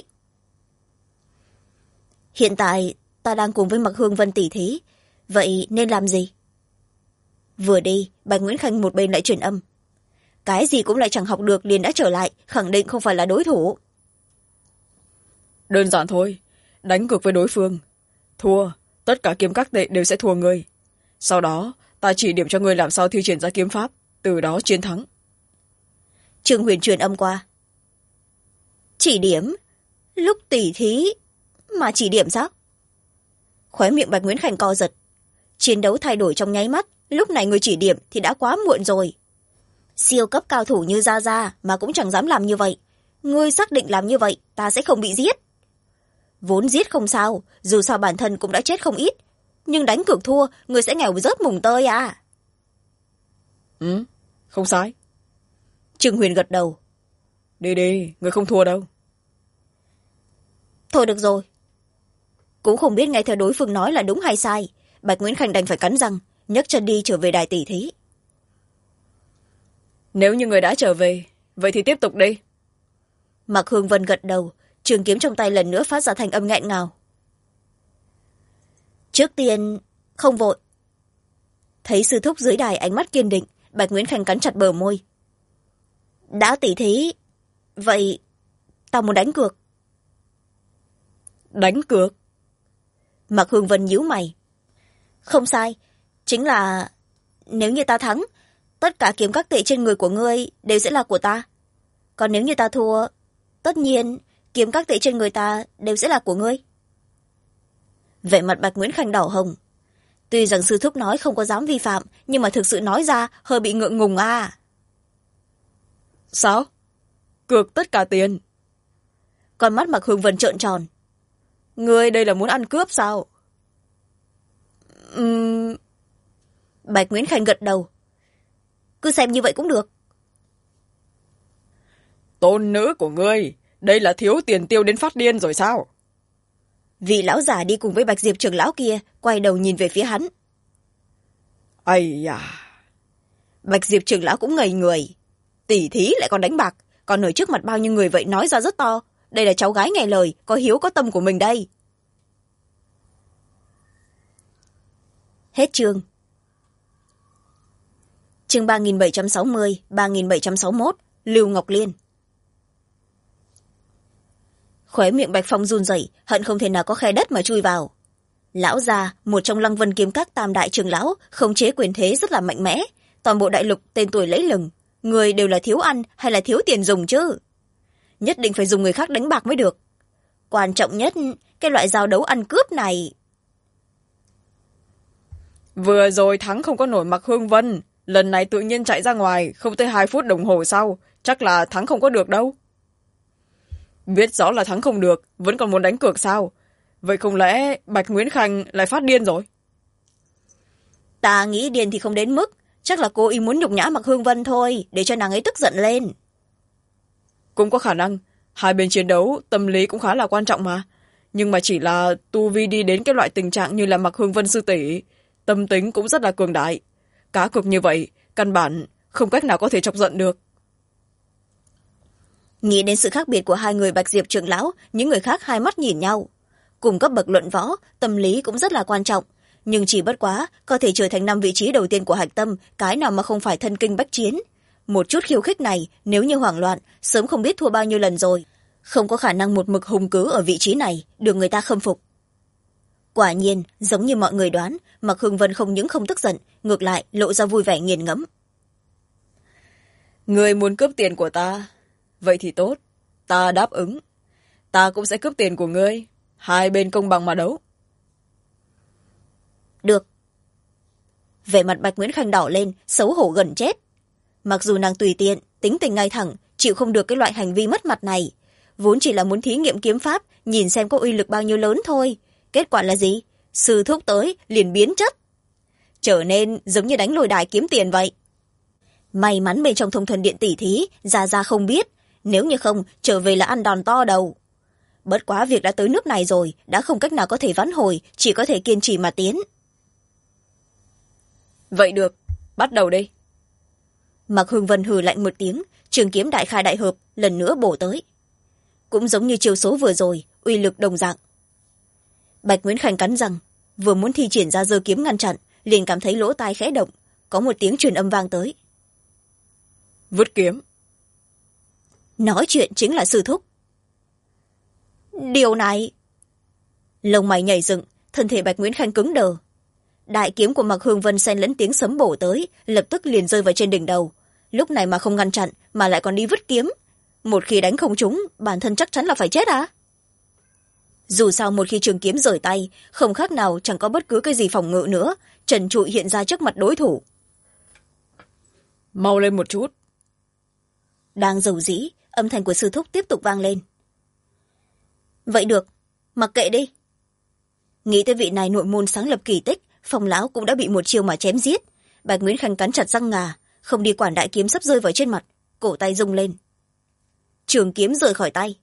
Hiện tại ta đang cùng với Mặc Hương Vân tỷ thí, vậy nên làm gì? Vừa đi, Bạch Nguyễn Khanh một bên lại truyền âm. Cái gì cũng lại chẳng học được liền đã trở lại, khẳng định không phải là đối thủ. Đơn giản thôi, đánh cược với đối phương, thua tất cả kiếm các đệ đều sẽ thua ngươi, sau đó ta chỉ điểm cho ngươi làm sao thi triển ra kiếm pháp, từ đó chiến thắng. Trương Huyền truyền âm qua. Chỉ điểm? Lúc tỉ thí mà chỉ điểm sao? Khóe miệng Bạch Nguyễn Khanh co giật. Chiến đấu thay đổi trong nháy mắt, lúc này người chỉ điểm thì đã quá muộn rồi. Siêu cấp cao thủ như Gia Gia mà cũng chẳng dám làm như vậy. Ngươi xác định làm như vậy ta sẽ không bị giết. Vốn giết không sao, dù sao bản thân cũng đã chết không ít, nhưng đánh cược thua người sẽ nghèo rớt mùng tơi à. Không sai. Trương Huyền gật đầu. Đi đi, người không thua đâu. Thôi được rồi. Cũng không biết nghe theo đối phương nói là đúng hay sai, Bạch Nguyễn Khanh đành phải cắn răng, nhấc chân đi trở về đài tỷ thí. Nếu như người đã trở về, vậy thì tiếp tục đi. Mạc Hương Vân gật đầu, trường kiếm trong tay lần nữa phát ra thành âm nghẹn ngào. Trước tiên, không vội. Thấy sư thúc dưới đài ánh mắt kiên định, Bạch Nguyễn Khanh cắn chặt bờ môi. đã tỉ thí, vậy ta muốn đánh cược. Đánh cược? Mạc Hương Vân nhíu mày. Không sai, chính là nếu như ta thắng, tất cả kiếm các tệ trên người của ngươi đều sẽ là của ta. Còn nếu như ta thua, tất nhiên kiếm các tệ trên người ta đều sẽ là của ngươi. Vẻ mặt Bạch Nguyễn Khanh đỏ hồng. Tuy rằng sư thúc nói không có dám vi phạm, nhưng mà thực sự nói ra hơi bị ngượng ngùng à. Sao? Cược tất cả tiền? Con mắt Mạc Hương Vân trợn tròn. Ngươi đây là muốn ăn cướp sao? Bạch Nguyễn Khanh gật đầu. Cứ xem như vậy cũng được. Tôn nữ của ngươi, đây là thiếu tiền tiêu đến phát điên rồi sao? Vị lão giả đi cùng với Bạch Diệp trưởng lão kia quay đầu nhìn về phía hắn. Ây da! Bạch Diệp trưởng lão cũng ngây người. Tỉ thí lại còn đánh bạc, còn ở trước mặt bao nhiêu người vậy nói ra rất to. Đây là cháu gái nghe lời, có hiếu có tâm của mình đây. Hết chương. Chương 3760, 3761, Lưu Ngọc Liên. Khóe miệng Bạch Phong run rẩy, hận không thể nào có khe đất mà chui vào. Lão già, một trong Lăng Vân kiếm các tam đại trưởng lão, khống chế quyền thế rất là mạnh mẽ. Toàn bộ đại lục tên tuổi lẫy lừng, người đều là thiếu ăn hay là thiếu tiền dùng chứ. Nhất định phải dùng người khác đánh bạc mới được. Quan trọng nhất, cái loại giao đấu ăn cướp này. Vừa rồi thắng không có nổi Mạc Hương Vân, lần này tự nhiên chạy ra ngoài, không tới 2 phút đồng hồ sau, chắc là thắng không có được đâu. Biết rõ là thắng không được, vẫn còn muốn đánh cược sao? Vậy không lẽ Bạch Nguyễn Khanh lại phát điên rồi? Ta nghĩ điên thì không đến mức, chắc là cô ý muốn nhục nhã Mạc Hương Vân thôi, để cho nàng ấy tức giận lên. Cũng có khả năng, hai bên chiến đấu, tâm lý cũng khá là quan trọng mà. Nhưng mà chỉ là tu vi đi đến cái loại tình trạng như là Mạc Hương Vân sư tỷ, tâm tính cũng rất là cường đại. Cá cược như vậy, căn bản không cách nào có thể chọc giận được. Nghĩ đến sự khác biệt của hai người Bạch Diệp trưởng lão, những người khác hai mắt nhìn nhau. Cùng cấp bậc luận võ, tâm lý cũng rất là quan trọng. Nhưng chỉ bất quá, có thể trở thành 5 vị trí đầu tiên của hạch tâm, cái nào mà không phải thân kinh bách chiến. Một chút khiêu khích này, nếu như hoảng loạn, sớm không biết thua bao nhiêu lần rồi. Không có khả năng một mực hùng cứ ở vị trí này, được người ta khâm phục. Quả nhiên, giống như mọi người đoán, Mạc Hương Vân không những không tức giận, ngược lại lộ ra vui vẻ nghiền ngẫm. Người muốn cướp tiền của ta, vậy thì tốt, ta đáp ứng. Ta cũng sẽ cướp tiền của ngươi, hai bên công bằng mà đấu. Được. Vẻ mặt Bạch Nguyễn Khanh đỏ lên, xấu hổ gần chết. Mặc dù nàng tùy tiện, tính tình ngay thẳng, chịu không được cái loại hành vi mất mặt này. Vốn chỉ là muốn thí nghiệm kiếm pháp, nhìn xem có uy lực bao nhiêu lớn thôi. Kết quả là gì? Sư thúc tới, liền biến chất. Trở nên giống như đánh lôi đài kiếm tiền vậy. May mắn bên trong thông thần điện tỉ thí, ra không biết. Nếu như không, trở về là ăn đòn to đầu. Bất quá việc đã tới nước này rồi, đã không cách nào có thể vãn hồi, chỉ có thể kiên trì mà tiến. Vậy được, bắt đầu đi. Mạc Hương Vân hừ lạnh một tiếng, trường kiếm đại khai đại hợp, lần nữa bổ tới. Cũng giống như chiêu số vừa rồi, uy lực đồng dạng. Bạch Nguyễn Khanh cắn răng, vừa muốn thi triển ra giơ kiếm ngăn chặn, liền cảm thấy lỗ tai khẽ động, có một tiếng truyền âm vang tới. Vứt kiếm. Nói chuyện chính là sư thúc. Điều này... Lông mày nhảy dựng, thân thể Bạch Nguyễn Khanh cứng đờ. Đại kiếm của Mạc Hương Vân xen lẫn tiếng sấm bổ tới, lập tức liền rơi vào trên đỉnh đầu. Lúc này mà không ngăn chặn, mà lại còn đi vứt kiếm. Một khi đánh không trúng, bản thân chắc chắn là phải chết à? Dù sao một khi trường kiếm rời tay, không khác nào chẳng có bất cứ cái gì phòng ngự nữa, trần trụi hiện ra trước mặt đối thủ. Mau lên một chút. Đang dầu dĩ, âm thanh của sư thúc tiếp tục vang lên. Vậy được, mặc kệ đi. Nghĩ tới vị này nội môn sáng lập kỳ tích, Phong lão cũng đã bị một chiêu mà chém giết. Bạch Nguyễn Khanh cắn chặt răng ngà, không đi quản đại kiếm sắp rơi vào trên mặt, cổ tay rung lên. Trường kiếm rời khỏi tay.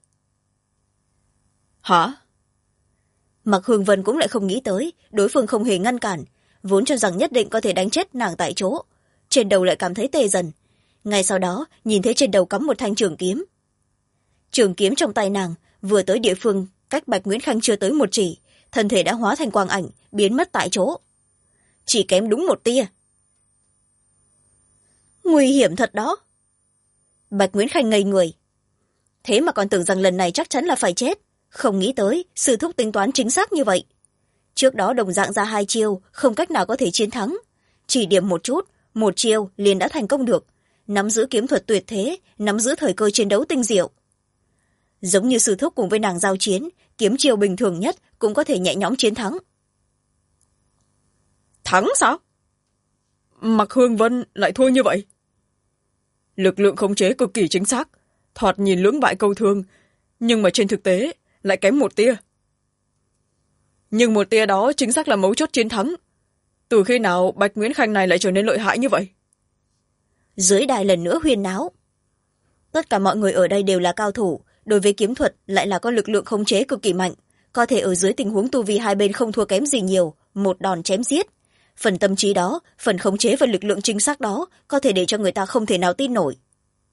Hả? Mạc Hương Vân cũng lại không nghĩ tới, đối phương không hề ngăn cản, vốn cho rằng nhất định có thể đánh chết nàng tại chỗ. Trên đầu lại cảm thấy tê dần. Ngay sau đó, nhìn thấy trên đầu cắm một thanh trường kiếm. Trường kiếm trong tay nàng, vừa tới địa phương, cách Bạch Nguyễn Khanh chưa tới một chỉ, thân thể đã hóa thành quang ảnh, biến mất tại chỗ. Chỉ kém đúng một tia. Nguy hiểm thật đó. Bạch Nguyễn Khanh ngây người. Thế mà còn tưởng rằng lần này chắc chắn là phải chết, không nghĩ tới sư thúc tính toán chính xác như vậy. Trước đó đồng dạng ra 2 chiêu không cách nào có thể chiến thắng, chỉ điểm một chút, 1 chiêu liền đã thành công được, nắm giữ kiếm thuật tuyệt thế, nắm giữ thời cơ chiến đấu tinh diệu. Giống như sư thúc cùng với nàng giao chiến, kiếm chiêu bình thường nhất cũng có thể nhẹ nhõm chiến thắng. Thắng sao? Mặc Hương Vân lại thua như vậy? Lực lượng khống chế cực kỳ chính xác, thoạt nhìn lưỡng bại câu thương, nhưng mà trên thực tế lại kém 1 tia. Nhưng 1 tia đó chính xác là mấu chốt chiến thắng. Từ khi nào Bạch Nguyễn Khanh này lại trở nên lợi hại như vậy? Dưới đài lần nữa huyên náo. Tất cả mọi người ở đây đều là cao thủ, đối với kiếm thuật lại là có lực lượng khống chế cực kỳ mạnh, có thể ở dưới tình huống tu vi hai bên không thua kém gì nhiều, một đòn chém giết. Phần tâm trí đó, phần khống chế và lực lượng chính xác đó có thể để cho người ta không thể nào tin nổi.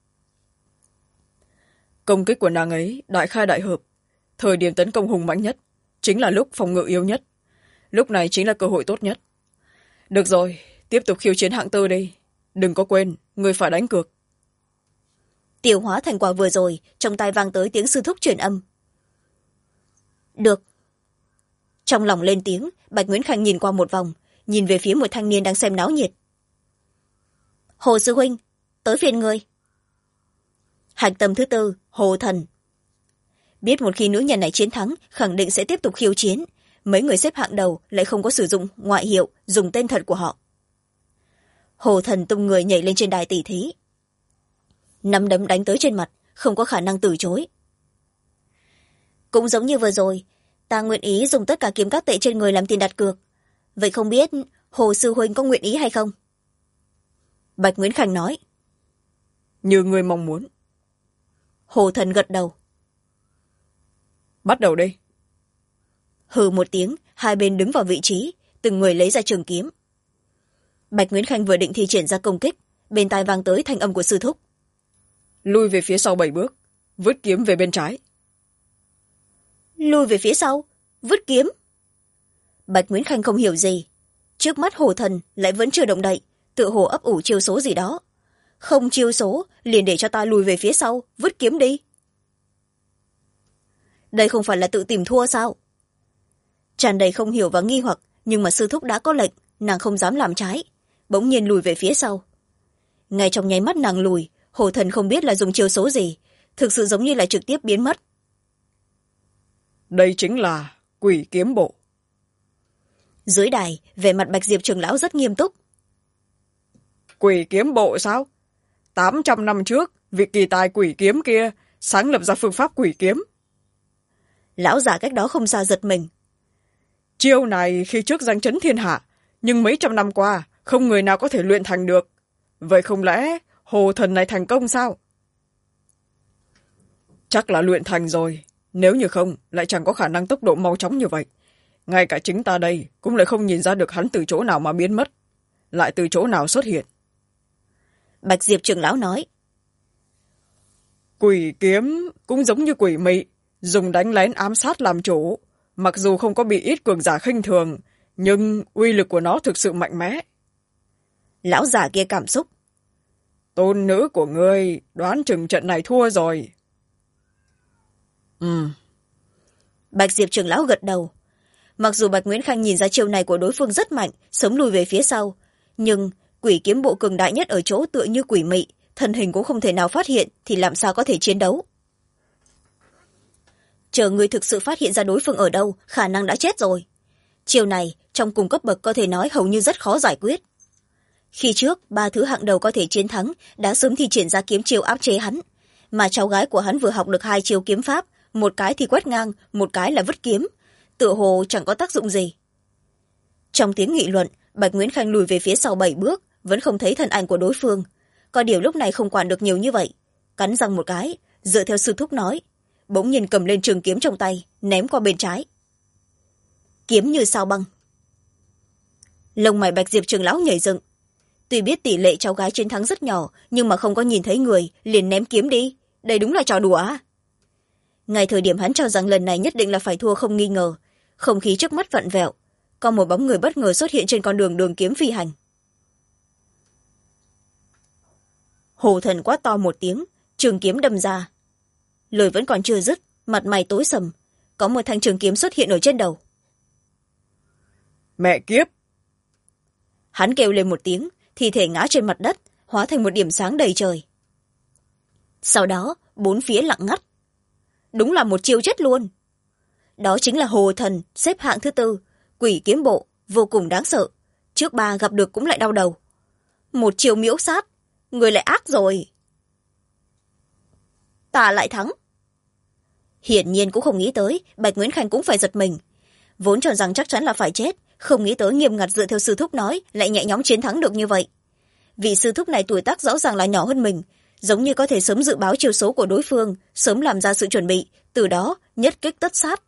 Công kích của nàng ấy đại khai đại hợp, thời điểm tấn công hùng mãnh nhất chính là lúc phòng ngự yếu nhất, lúc này chính là cơ hội tốt nhất. Được rồi, tiếp tục khiêu chiến hạng tư đi, đừng có quên người phải đánh cược. Tiêu hóa thành quả vừa rồi, trong tai vang tới tiếng sư thúc truyền âm. Được. Trong lòng lên tiếng, Bạch Nguyễn Khanh nhìn qua một vòng, nhìn về phía một thanh niên đang xem náo nhiệt. Hồ sư huynh, tới phiên ngươi. Hạch tâm thứ 4, Hồ Thần. Biết một khi nữ nhân này chiến thắng, khẳng định sẽ tiếp tục khiêu chiến. Mấy người xếp hạng đầu lại không có sử dụng ngoại hiệu, dùng tên thật của họ. Hồ Thần tung người nhảy lên trên đài tỷ thí. Nắm đấm đánh tới trên mặt, không có khả năng từ chối. Cũng giống như vừa rồi, ta nguyện ý dùng tất cả kiếm các tệ trên người làm tiền đặt cược. Vậy không biết Hồ sư huynh có nguyện ý hay không? Bạch Nguyễn Khanh nói. Như người mong muốn. Hồ Thần gật đầu. Bắt đầu đi. Hừ một tiếng, hai bên đứng vào vị trí, từng người lấy ra trường kiếm. Bạch Nguyễn Khanh vừa định thi triển ra công kích, bên tai vang tới thanh âm của sư thúc. Lui về phía sau 7 bước, vứt kiếm về bên trái. Lui về phía sau, vứt kiếm. Bạch Nguyễn Khanh không hiểu gì. Trước mắt Hồ Thần lại vẫn chưa động đậy, tự hồ ấp ủ chiêu số gì đó. Không chiêu số, liền để cho ta lùi về phía sau, vứt kiếm đi. Đây không phải là tự tìm thua sao? Tràn đầy không hiểu và nghi hoặc, nhưng mà sư thúc đã có lệnh, nàng không dám làm trái. Bỗng nhiên lùi về phía sau. Ngay trong nháy mắt nàng lùi, Hồ Thần không biết là dùng chiêu số gì, thực sự giống như là trực tiếp biến mất. Đây chính là Quỷ Kiếm Bộ. Dưới đài, vẻ mặt Bạch Diệp trưởng lão rất nghiêm túc. Quỷ Kiếm Bộ sao? 800 năm trước, vị kỳ tài quỷ kiếm kia sáng lập ra phương pháp quỷ kiếm. Lão già cách đó không xa giật mình. Chiêu này khi trước danh chấn thiên hạ, nhưng mấy trăm năm qua không người nào có thể luyện thành được. Vậy không lẽ Hồ Thần này thành công sao? Chắc là luyện thành rồi, nếu như không lại chẳng có khả năng tốc độ mau chóng như vậy. Ngay cả chính ta đây cũng lại không nhìn ra được hắn từ chỗ nào mà biến mất, lại từ chỗ nào xuất hiện. Bạch Diệp trưởng lão nói. Quỷ kiếm cũng giống như quỷ mị, dùng đánh lén ám sát làm chủ. Mặc dù không có bị ít cường giả khinh thường, nhưng uy lực của nó thực sự mạnh mẽ. Lão già kia cảm xúc. Tôn nữ của ngươi đoán chừng trận này thua rồi. Bạch Diệp trưởng lão gật đầu. Mặc dù Bạch Nguyễn Khanh nhìn ra chiêu này của đối phương rất mạnh, sống lùi về phía sau, nhưng quỷ kiếm bộ cường đại nhất ở chỗ tựa như quỷ mị, thân hình cũng không thể nào phát hiện thì làm sao có thể chiến đấu. Chờ người thực sự phát hiện ra đối phương ở đâu, khả năng đã chết rồi. Chiêu này trong cùng cấp bậc có thể nói hầu như rất khó giải quyết. Khi trước 3 thứ hạng đầu có thể chiến thắng đã sớm thi triển ra kiếm chiêu áp chế hắn, mà cháu gái của hắn vừa học được 2 chiêu kiếm pháp, một cái thì quét ngang, một cái là vứt kiếm, tựa hồ chẳng có tác dụng gì. Trong tiếng nghị luận, Bạch Nguyễn Khanh lùi về phía sau 7 bước, vẫn không thấy thân ảnh của đối phương. Có điều lúc này không quản được nhiều như vậy, cắn răng một cái, dựa theo sư thúc nói, bỗng nhiên cầm lên trường kiếm trong tay, ném qua bên trái. Kiếm như sao băng. Lông mày Bạch Diệp trưởng lão nhảy dựng. Tuy biết tỷ lệ cháu gái chiến thắng rất nhỏ, nhưng mà không có nhìn thấy người, liền ném kiếm đi. Đây đúng là trò đùa à? Ngay thời điểm hắn cho rằng lần này nhất định là phải thua không nghi ngờ, không khí trước mắt vặn vẹo, có một bóng người bất ngờ xuất hiện trên con đường kiếm phi hành. Hồ Thần quát to một tiếng, trường kiếm đâm ra. Lời vẫn còn chưa dứt, mặt mày tối sầm, có một thanh trường kiếm xuất hiện ở trên đầu. Mẹ kiếp! Hắn kêu lên một tiếng, thi thể ngã trên mặt đất, hóa thành một điểm sáng đầy trời. Sau đó bốn phía lặng ngắt. Đúng là một chiêu chết luôn. Đó chính là hồ thần xếp hạng thứ 4, quỷ kiếm bộ, vô cùng đáng sợ. Trước 3 gặp được cũng lại đau đầu. Một chiêu miễu sát, người lại ác rồi. Ta lại thắng. Hiển nhiên cũng không nghĩ tới Bạch Nguyễn Khanh cũng phải giật mình. Vốn cho rằng chắc chắn là phải chết, không nghĩ tới nghiêm ngặt dựa theo sư thúc nói lại nhẹ nhõm chiến thắng được như vậy. Vị sư thúc này tuổi tác rõ ràng là nhỏ hơn mình, giống như có thể sớm dự báo chiêu số của đối phương, sớm làm ra sự chuẩn bị, từ đó nhất kích tất sát.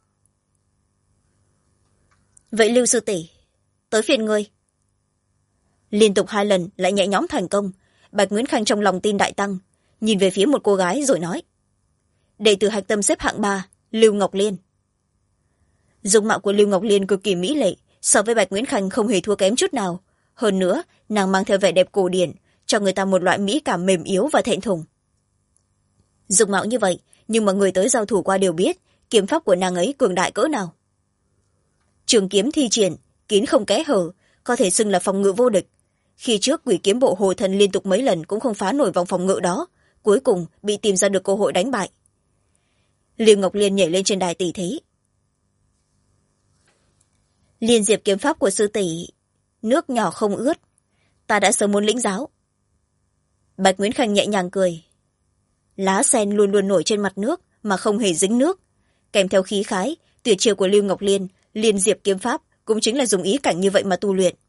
Vậy Lưu sư tỷ, tới phiên ngươi. Liên tục 2 lần lại nhẹ nhõm thành công. Bạch Nguyễn Khanh trong lòng tin đại tăng, nhìn về phía một cô gái rồi nói: đệ tử hạch tâm xếp hạng 3, Lưu Ngọc Liên. Dung mạo của Lưu Ngọc Liên cực kỳ mỹ lệ, so với Bạch Nguyễn Khanh không hề thua kém chút nào. Hơn nữa nàng mang theo vẻ đẹp cổ điển, cho người ta một loại mỹ cảm mềm yếu và thẹn thùng. Dung mạo như vậy, nhưng mà người tới giao thủ qua đều biết kiếm pháp của nàng ấy cường đại cỡ nào. Trường kiếm thi triển kín không kẽ hở, có thể xưng là phòng ngự vô địch. Khi trước quỷ kiếm bộ hồ thần liên tục mấy lần cũng không phá nổi vòng phòng ngự đó, cuối cùng bị tìm ra được cơ hội đánh bại. Lưu Ngọc Liên nhảy lên trên đài tỷ thí. Liên diệp kiếm pháp của sư tỷ, nước nhỏ không ướt, ta đã sớm muốn lĩnh giáo. Bạch Nguyễn Khanh nhẹ nhàng cười. Lá sen luôn luôn nổi trên mặt nước mà không hề dính nước, kèm theo khí khái tuyệt chiêu của Lưu Ngọc Liên, liên diệp kiếm pháp cũng chính là dùng ý cảnh như vậy mà tu luyện.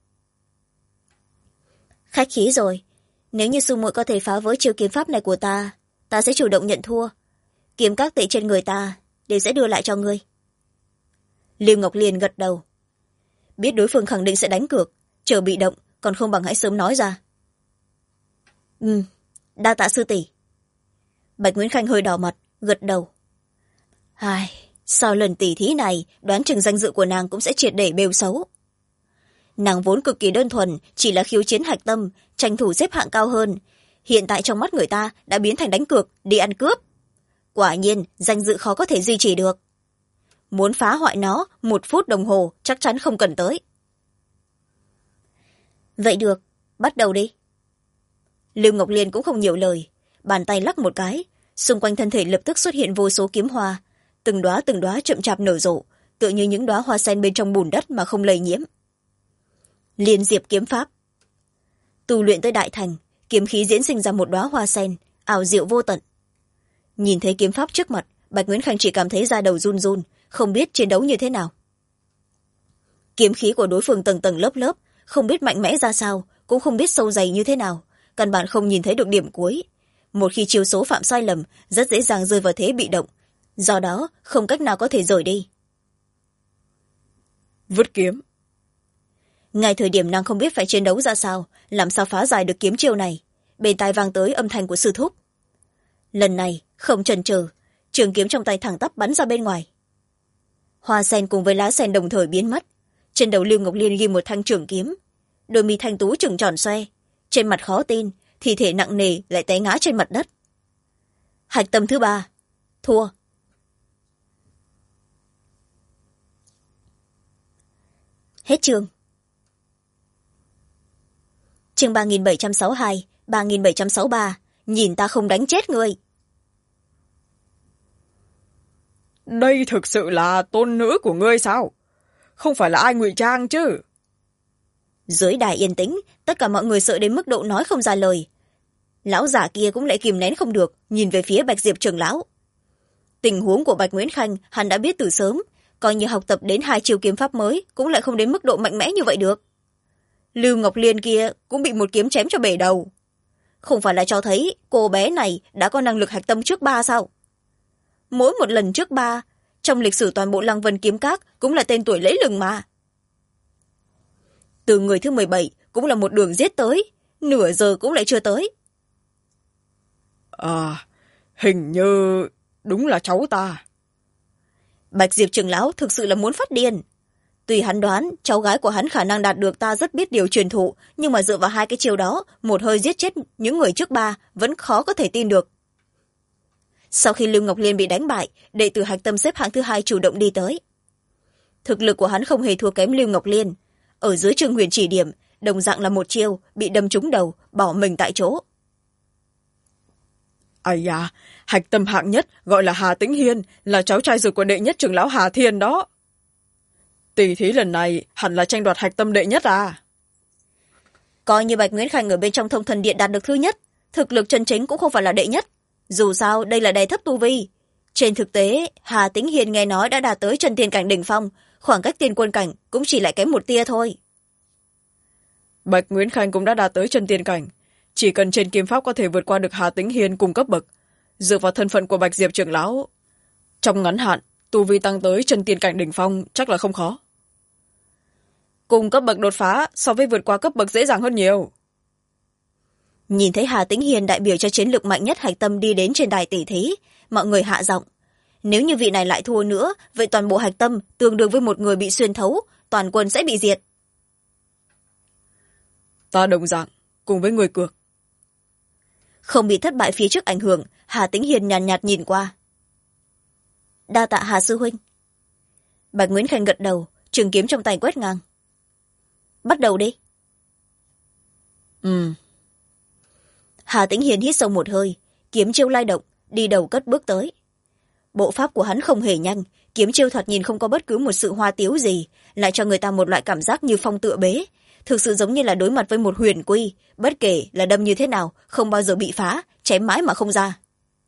Khách khí rồi, nếu như sư muội có thể phá vỡ chiêu kiếm pháp này của ta, ta sẽ chủ động nhận thua. Kiếm các tệ trên người ta đều sẽ đưa lại cho ngươi. Lưu Ngọc Liên gật đầu. Biết đối phương khẳng định sẽ đánh cược, chờ bị động còn không bằng hãy sớm nói ra. Đa tạ sư tỷ. Bạch Nguyễn Khanh hơi đỏ mặt, gật đầu. Sau lần tỉ thí này, đoán chừng danh dự của nàng cũng sẽ triệt để bêu xấu. Nàng vốn cực kỳ đơn thuần, chỉ là khiêu chiến hạch tâm, tranh thủ xếp hạng cao hơn. Hiện tại trong mắt người ta đã biến thành đánh cược, đi ăn cướp. Quả nhiên, danh dự khó có thể duy trì được. Muốn phá hoại nó, 1 phút đồng hồ chắc chắn không cần tới. Vậy được, bắt đầu đi. Lưu Ngọc Liên cũng không nhiều lời, bàn tay lắc một cái, xung quanh thân thể lập tức xuất hiện vô số kiếm hoa, từng đóa chậm chạp nở rộ, tựa như những đóa hoa sen bên trong bùn đất mà không lây nhiễm. Liên diệp kiếm pháp. Tu luyện tới đại thành, kiếm khí diễn sinh ra một đóa hoa sen, ảo diệu vô tận. Nhìn thấy kiếm pháp trước mặt, Bạch Nguyễn Khanh chỉ cảm thấy da đầu run run, không biết chiến đấu như thế nào. Kiếm khí của đối phương tầng tầng lớp lớp, không biết mạnh mẽ ra sao, cũng không biết sâu dày như thế nào, căn bản không nhìn thấy được điểm cuối. Một khi chiêu số phạm sai lầm, rất dễ dàng rơi vào thế bị động, do đó không cách nào có thể rời đi. Vứt kiếm. Ngay thời điểm nàng không biết phải chiến đấu ra sao, làm sao phá giải được kiếm chiêu này, bên tai vang tới âm thanh của sư thúc. Lần này không chần chừ, trường kiếm trong tay thẳng tắp bắn ra bên ngoài. Hoa sen cùng với lá sen đồng thời biến mất, trên đầu Lưu Ngọc Liên ghi một thanh trường kiếm, đôi mi thanh tú trừng tròn xoe, trên mặt khó tin, thi thể nặng nề lại té ngã trên mặt đất. Hạch tâm thứ 3, thua. Hết chương. Chương 3762, 3763, nhìn ta không đánh chết ngươi. Đây thực sự là tôn nữ của ngươi sao? Không phải là ai ngụy trang chứ? Dưới đài yên tĩnh, tất cả mọi người sợ đến mức độ nói không ra lời. Lão giả kia cũng lại kìm nén không được, nhìn về phía Bạch Diệp trưởng lão. Tình huống của Bạch Nguyễn Khanh hắn đã biết từ sớm, coi như học tập đến 2 chiêu kiếm pháp mới cũng lại không đến mức độ mạnh mẽ như vậy được. Lưu Ngọc Liên kia cũng bị một kiếm chém cho bể đầu. Không phải là cho thấy cô bé này đã có năng lực hạch tâm trước 3 sao? Mỗi một lần trước 3, trong lịch sử toàn bộ Lăng Vân kiếm các cũng là tên tuổi lẫy lừng mà. Từ người thứ 17 cũng là một đường giết tới, nửa giờ cũng lại chưa tới. Hình như đúng là cháu ta. Bạch Diệp trưởng lão thực sự là muốn phát điên. Tuy hắn đoán cháu gái của hắn khả năng đạt được ta rất biết điều truyền thụ, nhưng mà dựa vào 2 cái chiều đó, một hơi giết chết những người trước 3 vẫn khó có thể tin được. sau khi lưu ngọc liên bị đánh bại, đệ tử hạch tâm xếp hạng thứ hai chủ động đi tới. Thực lực của hắn không hề thua kém lưu ngọc liên. Ở dưới Trương Huyền chỉ điểm, đồng dạng là một chiêu bị đâm trúng đầu, bỏ mình tại chỗ. Ây da, hạch tâm hạng nhất gọi là Hà Tĩnh Hiên, là cháu trai ruột của đệ nhất trưởng lão Hà Thiên đó. Tỷ thí lần này hẳn là tranh đoạt hạch tâm đệ nhất à? Coi như Bạch Nguyễn Khanh ở bên trong Thông Thần Điện đạt được thứ nhất, thực lực chân chính cũng không phải là đệ nhất. Dù sao đây là đè thấp tu vi. Trên thực tế, Hà Tĩnh Hiên nghe nói đã đạt tới chân tiên cảnh đỉnh phong, khoảng cách tiên quân cảnh cũng chỉ lại kém một tia thôi. Bạch Nguyễn Khanh cũng đã đạt tới chân tiên cảnh, chỉ cần trên kiếm pháp có thể vượt qua được Hà Tĩnh Hiên cùng cấp bậc, dựa vào thân phận của Bạch Diệp trưởng lão, trong ngắn hạn tu vi tăng tới chân tiên cảnh đỉnh phong chắc là không khó. Cùng cấp bậc đột phá so với vượt qua cấp bậc dễ dàng hơn nhiều. Nhìn thấy Hà Tĩnh Hiên đại biểu cho chiến lược mạnh nhất hạch tâm đi đến trên đài tỷ thí, mọi người hạ giọng. Nếu như vị này lại thua nữa, vậy toàn bộ hạch tâm tương đương với một người bị xuyên thấu, toàn quân sẽ bị diệt. Ta đồng dạng cùng với người cược. Không bị thất bại phía trước ảnh hưởng, Hà Tĩnh Hiền nhàn nhạt nhìn qua. Đa tạ Hà sư huynh. Bạch Nguyễn Khanh gật đầu, trường kiếm trong tay quét ngang. Bắt đầu đi. Hà Tĩnh Hiền hít sâu một hơi, kiếm chiêu lai động, đi đầu cất bước tới. Bộ pháp của hắn không hề nhanh, kiếm chiêu thoạt nhìn không có bất cứ một sự hoa tiếu gì, lại cho người ta một loại cảm giác như phong tựa bế, thực sự giống như là đối mặt với một huyền quy, bất kể là đâm như thế nào không bao giờ bị phá, chém mãi mà không ra.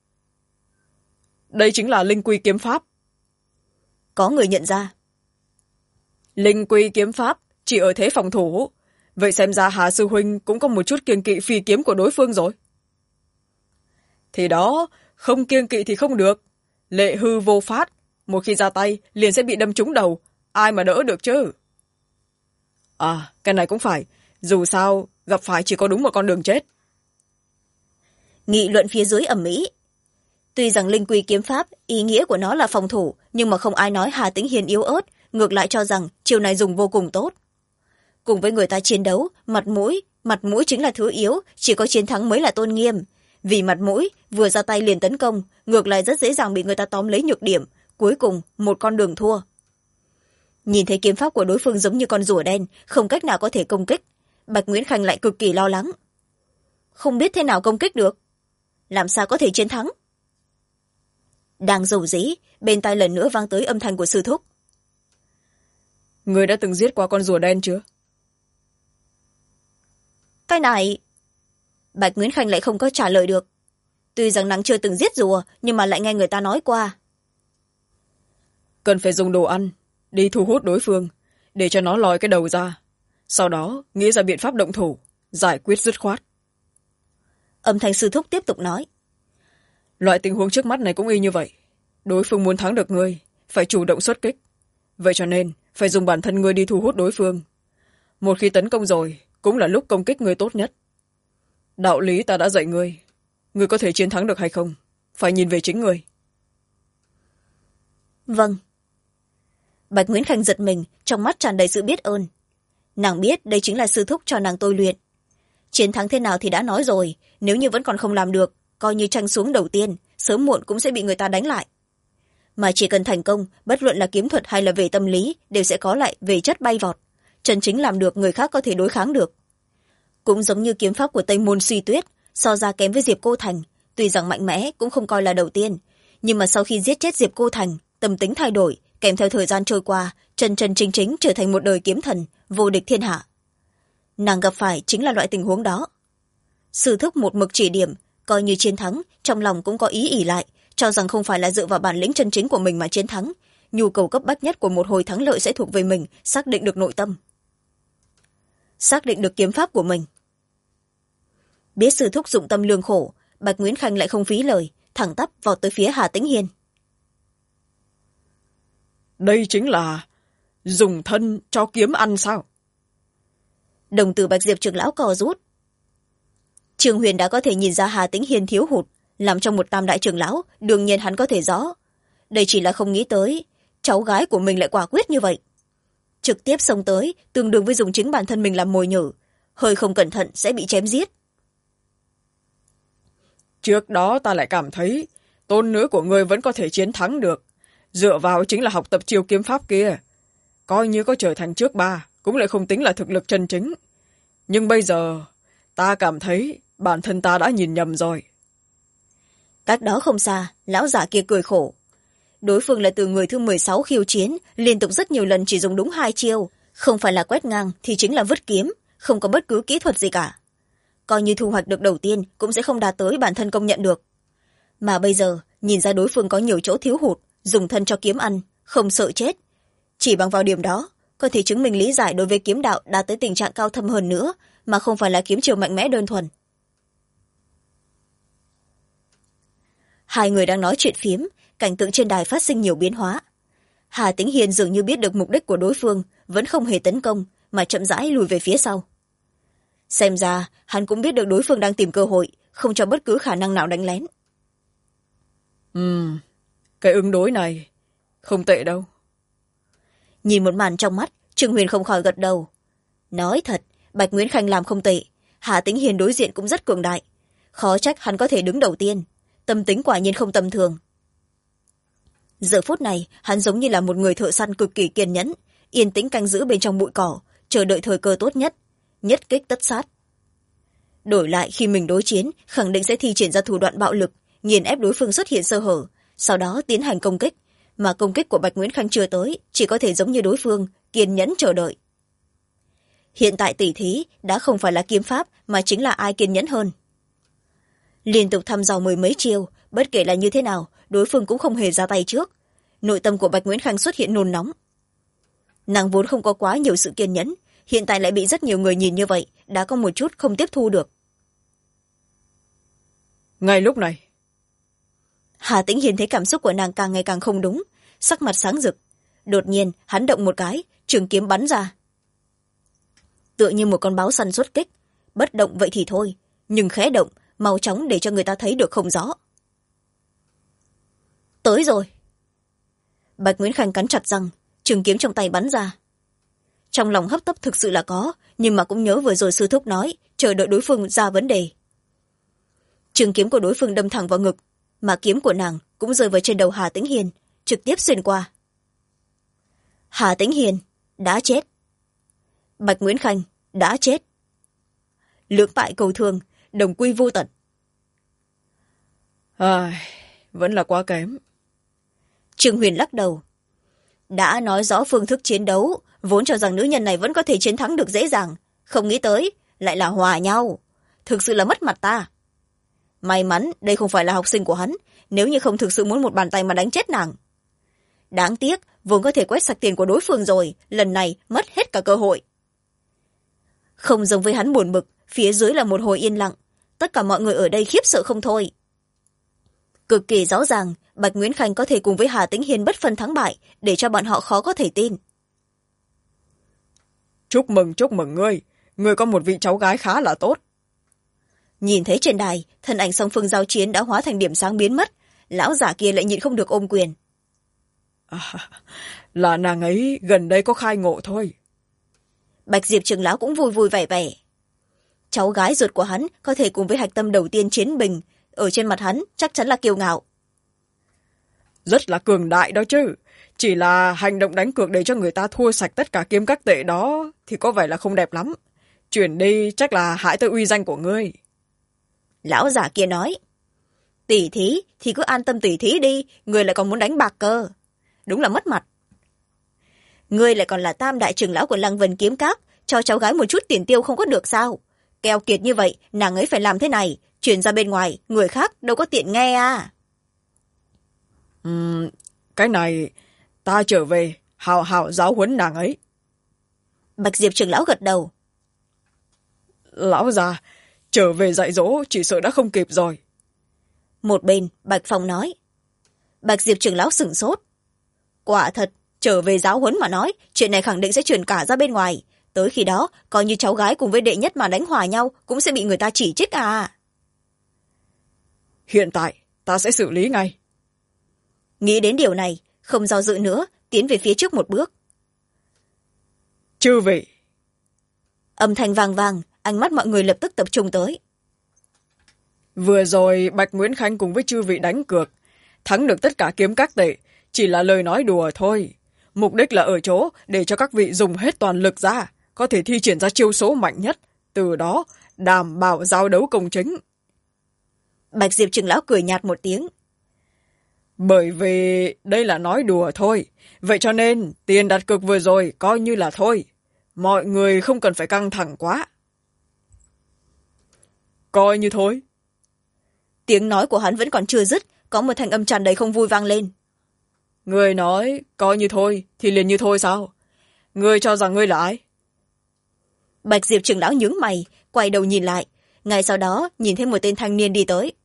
Đây chính là linh quy kiếm pháp. Có người nhận ra. Linh quy kiếm pháp chỉ ở thế phòng thủ, vậy xem ra Hà sư huynh cũng có một chút kiêng kỵ phi kiếm của đối phương rồi. Thì đó, không kiêng kỵ thì không được, lệ hư vô phát, một khi ra tay liền sẽ bị đâm trúng đầu, ai mà đỡ được chứ. À, cái này cũng phải, dù sao gặp phải chỉ có đúng một con đường chết. Nghị luận phía dưới ầm ĩ. Tuy rằng linh quy kiếm pháp ý nghĩa của nó là phòng thủ, nhưng mà không ai nói Hà Tĩnh Hiền yếu ớt, ngược lại cho rằng chiêu này dùng vô cùng tốt. Cùng với người ta chiến đấu, mặt mũi chính là thứ yếu, chỉ có chiến thắng mới là tôn nghiêm. Vì mặt mũi vừa ra tay liền tấn công, ngược lại rất dễ dàng bị người ta tóm lấy nhược điểm, cuối cùng một con đường thua. Nhìn thấy kiếm pháp của đối phương giống như con rùa đen, không cách nào có thể công kích, Bạch Nguyễn Khanh lại cực kỳ lo lắng. Không biết thế nào công kích được, làm sao có thể chiến thắng. Đang rầu rĩ, bên tai lần nữa vang tới âm thanh của sư thúc. Người đã từng giết qua con rùa đen chưa? Cái này Bạch Nguyễn Khanh lại không có trả lời được. Tuy rằng nàng chưa từng giết rùa, nhưng mà lại nghe người ta nói qua. Cần phải dùng đồ ăn đi thu hút đối phương, để cho nó lòi cái đầu ra, sau đó nghĩ ra biện pháp động thủ, giải quyết dứt khoát. Âm thanh sư thúc tiếp tục nói. Loại tình huống trước mắt này cũng y như vậy. Đối phương muốn thắng được ngươi, phải chủ động xuất kích. Vậy cho nên phải dùng bản thân ngươi đi thu hút đối phương. Một khi tấn công rồi, cũng là lúc công kích ngươi tốt nhất. Đạo lý ta đã dạy ngươi, ngươi có thể chiến thắng được hay không, phải nhìn về chính ngươi. Vâng. Bạch Nguyễn Khanh giật mình, trong mắt tràn đầy sự biết ơn. Nàng biết đây chính là sư thúc cho nàng tôi luyện. Chiến thắng thế nào thì đã nói rồi, nếu như vẫn còn không làm được, coi như tranh xuống đầu tiên, sớm muộn cũng sẽ bị người ta đánh lại. Mà chỉ cần thành công, bất luận là kiếm thuật hay là về tâm lý, đều sẽ có lại về chất bay vọt. Chân chính làm được người khác có thể đối kháng được. Cũng giống như kiếm pháp của Tây Môn Suy Tuyết, so ra kém với Diệp Cô Thành, tuy rằng mạnh mẽ cũng không coi là đầu tiên, nhưng mà sau khi giết chết Diệp Cô Thành, tâm tính thay đổi, kèm theo thời gian trôi qua, chân chân chính chính trở thành một đời kiếm thần, vô địch thiên hạ. Nàng gặp phải chính là loại tình huống đó. Sư thúc một mực chỉ điểm, coi như chiến thắng, trong lòng cũng có ý ỉ lại, cho rằng không phải là dựa vào bản lĩnh chân chính của mình mà chiến thắng, nhu cầu cấp bách nhất của một hồi thắng lợi sẽ thuộc về mình, xác định được nội tâm, xác định được kiếm pháp của mình. Biết sư thúc dụng tâm lương khổ, Bạch Nguyễn Khanh lại không phí lời, thẳng tắp vọt tới phía Hà Tĩnh Hiên. Đây chính là dùng thân cho kiếm ăn sao? Đồng tử Bạch Diệp trưởng lão cò rút. Trương Huyền đã có thể nhìn ra Hà Tĩnh Hiên thiếu hụt, làm trong một tam đại trưởng lão, đương nhiên hắn có thể rõ. Đây chỉ là không nghĩ tới, cháu gái của mình lại quả quyết như vậy. Trực tiếp xông tới, tương đương với dùng chính bản thân mình làm mồi nhử, hơi không cẩn thận sẽ bị chém giết. Trước đó ta lại cảm thấy tôn nữ của ngươi vẫn có thể chiến thắng được, dựa vào chính là học tập chiêu kiếm pháp kia. Coi như có trở thành trước ba cũng lại không tính là thực lực chân chính. Nhưng bây giờ ta cảm thấy bản thân ta đã nhìn nhầm rồi. Cách đó không xa, lão giả kia cười khổ. Đối phương là từ người thứ 16 khiêu chiến, liên tục rất nhiều lần chỉ dùng đúng 2 chiêu, không phải là quét ngang thì chính là vứt kiếm, không có bất cứ kỹ thuật gì cả. Coi như thu hoạch được đầu tiên cũng sẽ không đạt tới bản thân công nhận được. Mà bây giờ nhìn ra đối phương có nhiều chỗ thiếu hụt, dùng thân cho kiếm ăn, không sợ chết. Chỉ bằng vào điểm đó có thể chứng minh lý giải đối với kiếm đạo đạt tới tình trạng cao thâm hơn nữa, mà không phải là kiếm chiêu mạnh mẽ đơn thuần. Hai người đang nói chuyện phiếm, cảnh tượng trên đài phát sinh nhiều biến hóa. Hà Tĩnh Hiền dường như biết được mục đích của đối phương, vẫn không hề tấn công mà chậm rãi lùi về phía sau. Xem ra hắn cũng biết được đối phương đang tìm cơ hội, không cho bất cứ khả năng nào đánh lén. Cái ứng đối này không tệ đâu. Nhìn một màn trong mắt, Trương Huyền không khỏi gật đầu. Nói thật, Bạch Nguyễn Khanh làm không tệ, Hà Tĩnh Hiền đối diện cũng rất cường đại, khó trách hắn có thể đứng đầu tiên, tâm tính quả nhiên không tầm thường. Giờ phút này hắn giống như là một người thợ săn cực kỳ kiên nhẫn, yên tĩnh canh giữ bên trong bụi cỏ, chờ đợi thời cơ tốt nhất, nhất kích tất sát. Đổi lại khi mình đối chiến, khẳng định sẽ thi triển ra thủ đoạn bạo lực, nghiền ép đối phương xuất hiện sơ hở, sau đó tiến hành công kích, mà công kích của Bạch Nguyễn Khanh chưa tới, chỉ có thể giống như đối phương, kiên nhẫn chờ đợi. Hiện tại tỷ thí đã không phải là kiếm pháp, mà chính là ai kiên nhẫn hơn. Liên tục thăm dò 10 mấy chiêu, bất kể là như thế nào, đối phương cũng không hề ra tay trước. Nội tâm của Bạch Nguyễn Khanh xuất hiện nôn nóng. Nàng vốn không có quá nhiều sự kiên nhẫn, hiện tại lại bị rất nhiều người nhìn như vậy, đã có một chút không tiếp thu được. Ngay lúc này, Hà Tĩnh Hiền thấy cảm xúc của nàng càng ngày càng không đúng, sắc mặt sáng rực. Đột nhiên hắn động một cái, trường kiếm bắn ra. Tựa như một con báo săn xuất kích, bất động vậy thì thôi, nhưng khẽ động, mau chóng để cho người ta thấy được không rõ. Tới rồi. Bạch Nguyễn Khanh cắn chặt răng, trường kiếm trong tay bắn ra. Trong lòng hấp tấp thực sự là có, nhưng mà cũng nhớ vừa rồi sư thúc nói, chờ đợi đối phương ra vấn đề. Trường kiếm của đối phương đâm thẳng vào ngực, mà kiếm của nàng cũng rơi vào trên đầu Hà Tĩnh Hiền, trực tiếp xuyên qua. Hà Tĩnh Hiền đã chết. Bạch Nguyễn Khanh đã chết. Lưỡng bại cầu thường, đồng quy vô tận. Vẫn là quá kém. Trương Huyền lắc đầu. Đã nói rõ phương thức chiến đấu, vốn cho rằng nữ nhân này vẫn có thể chiến thắng được dễ dàng, không nghĩ tới lại là hòa nhau, thực sự là mất mặt ta. May mắn đây không phải là học sinh của hắn, nếu như không thực sự muốn một bàn tay mà đánh chết nàng. Đáng tiếc vốn có thể quét sạch tiền của đối phương rồi, lần này mất hết cả cơ hội. Không giống với hắn buồn bực, phía dưới là một hồi yên lặng, tất cả mọi người ở đây khiếp sợ không thôi. Cực kỳ rõ ràng, Bạch Nguyễn Khanh có thể cùng với Hà Tĩnh Hiền bất phân thắng bại, để cho bọn họ khó có thể tin. Chúc mừng ngươi có một vị cháu gái khá là tốt. Nhìn thấy trên đài, thân ảnh song phương giao chiến đã hóa thành điểm sáng biến mất, lão giả kia lại nhịn không được ôm quyền. Là nàng ấy gần đây có khai ngộ thôi. Bạch Diệp trưởng lão cũng vui vui vẻ vẻ. Cháu gái ruột của hắn có thể cùng với hạch tâm đầu tiên chiến bình, ở trên mặt hắn chắc chắn là kiêu ngạo. Rất là cường đại đó chứ, chỉ là hành động đánh cược để cho người ta thua sạch tất cả kiếm các tệ đó thì có vẻ là không đẹp lắm. Chuyển đi chắc là hại tới uy danh của ngươi. Lão giả kia nói. Tỉ thí thì cứ an tâm tỉ thí đi, ngươi lại còn muốn đánh bạc cơ. Đúng là mất mặt. Ngươi lại còn là tam đại trưởng lão của Lăng Vân Kiếm Các, cho cháu gái một chút tiền tiêu không có được sao? Keo kiệt như vậy, nàng ấy phải làm thế này, chuyển ra bên ngoài, người khác đâu có tiện nghe à. Cái này ta trở về hào hào giáo huấn nàng ấy. Bạch Diệp trưởng lão gật đầu. Lão già, trở về dạy dỗ chỉ sợ đã không kịp rồi. Một bên Bạch Phong nói. Bạch Diệp trưởng lão sửng sốt. Quả thật, trở về giáo huấn mà nói, chuyện này khẳng định sẽ truyền cả ra bên ngoài. Tới khi đó, coi như cháu gái cùng với đệ nhất mà đánh hòa nhau cũng sẽ bị người ta chỉ trích à. Hiện tại ta sẽ xử lý ngay. Nghĩ đến điều này, không do dự nữa, tiến về phía trước một bước. Chư vị. Âm thanh vang vang, ánh mắt mọi người lập tức tập trung tới. Vừa rồi Bạch Nguyễn Khanh cùng với chư vị đánh cược, thắng được tất cả kiếm các tệ chỉ là lời nói đùa thôi. Mục đích là ở chỗ để cho các vị dùng hết toàn lực ra, có thể thi triển ra chiêu số mạnh nhất, từ đó đảm bảo giao đấu công chính. Bạch Diệp trưởng lão cười nhạt một tiếng. Bởi vì đây là nói đùa thôi, vậy cho nên tiền đặt cược vừa rồi coi như là thôi. Mọi người không cần phải căng thẳng quá. Coi như thôi. Tiếng nói của hắn vẫn còn chưa dứt, có một thanh âm tràn đầy không vui vang lên. Người nói coi như thôi thì liền như thôi sao? Ngươi cho rằng ngươi là ai? Bạch Diệp trưởng lão nhướng mày, quay đầu nhìn lại, ngay sau đó nhìn thấy một tên thanh niên đi tới.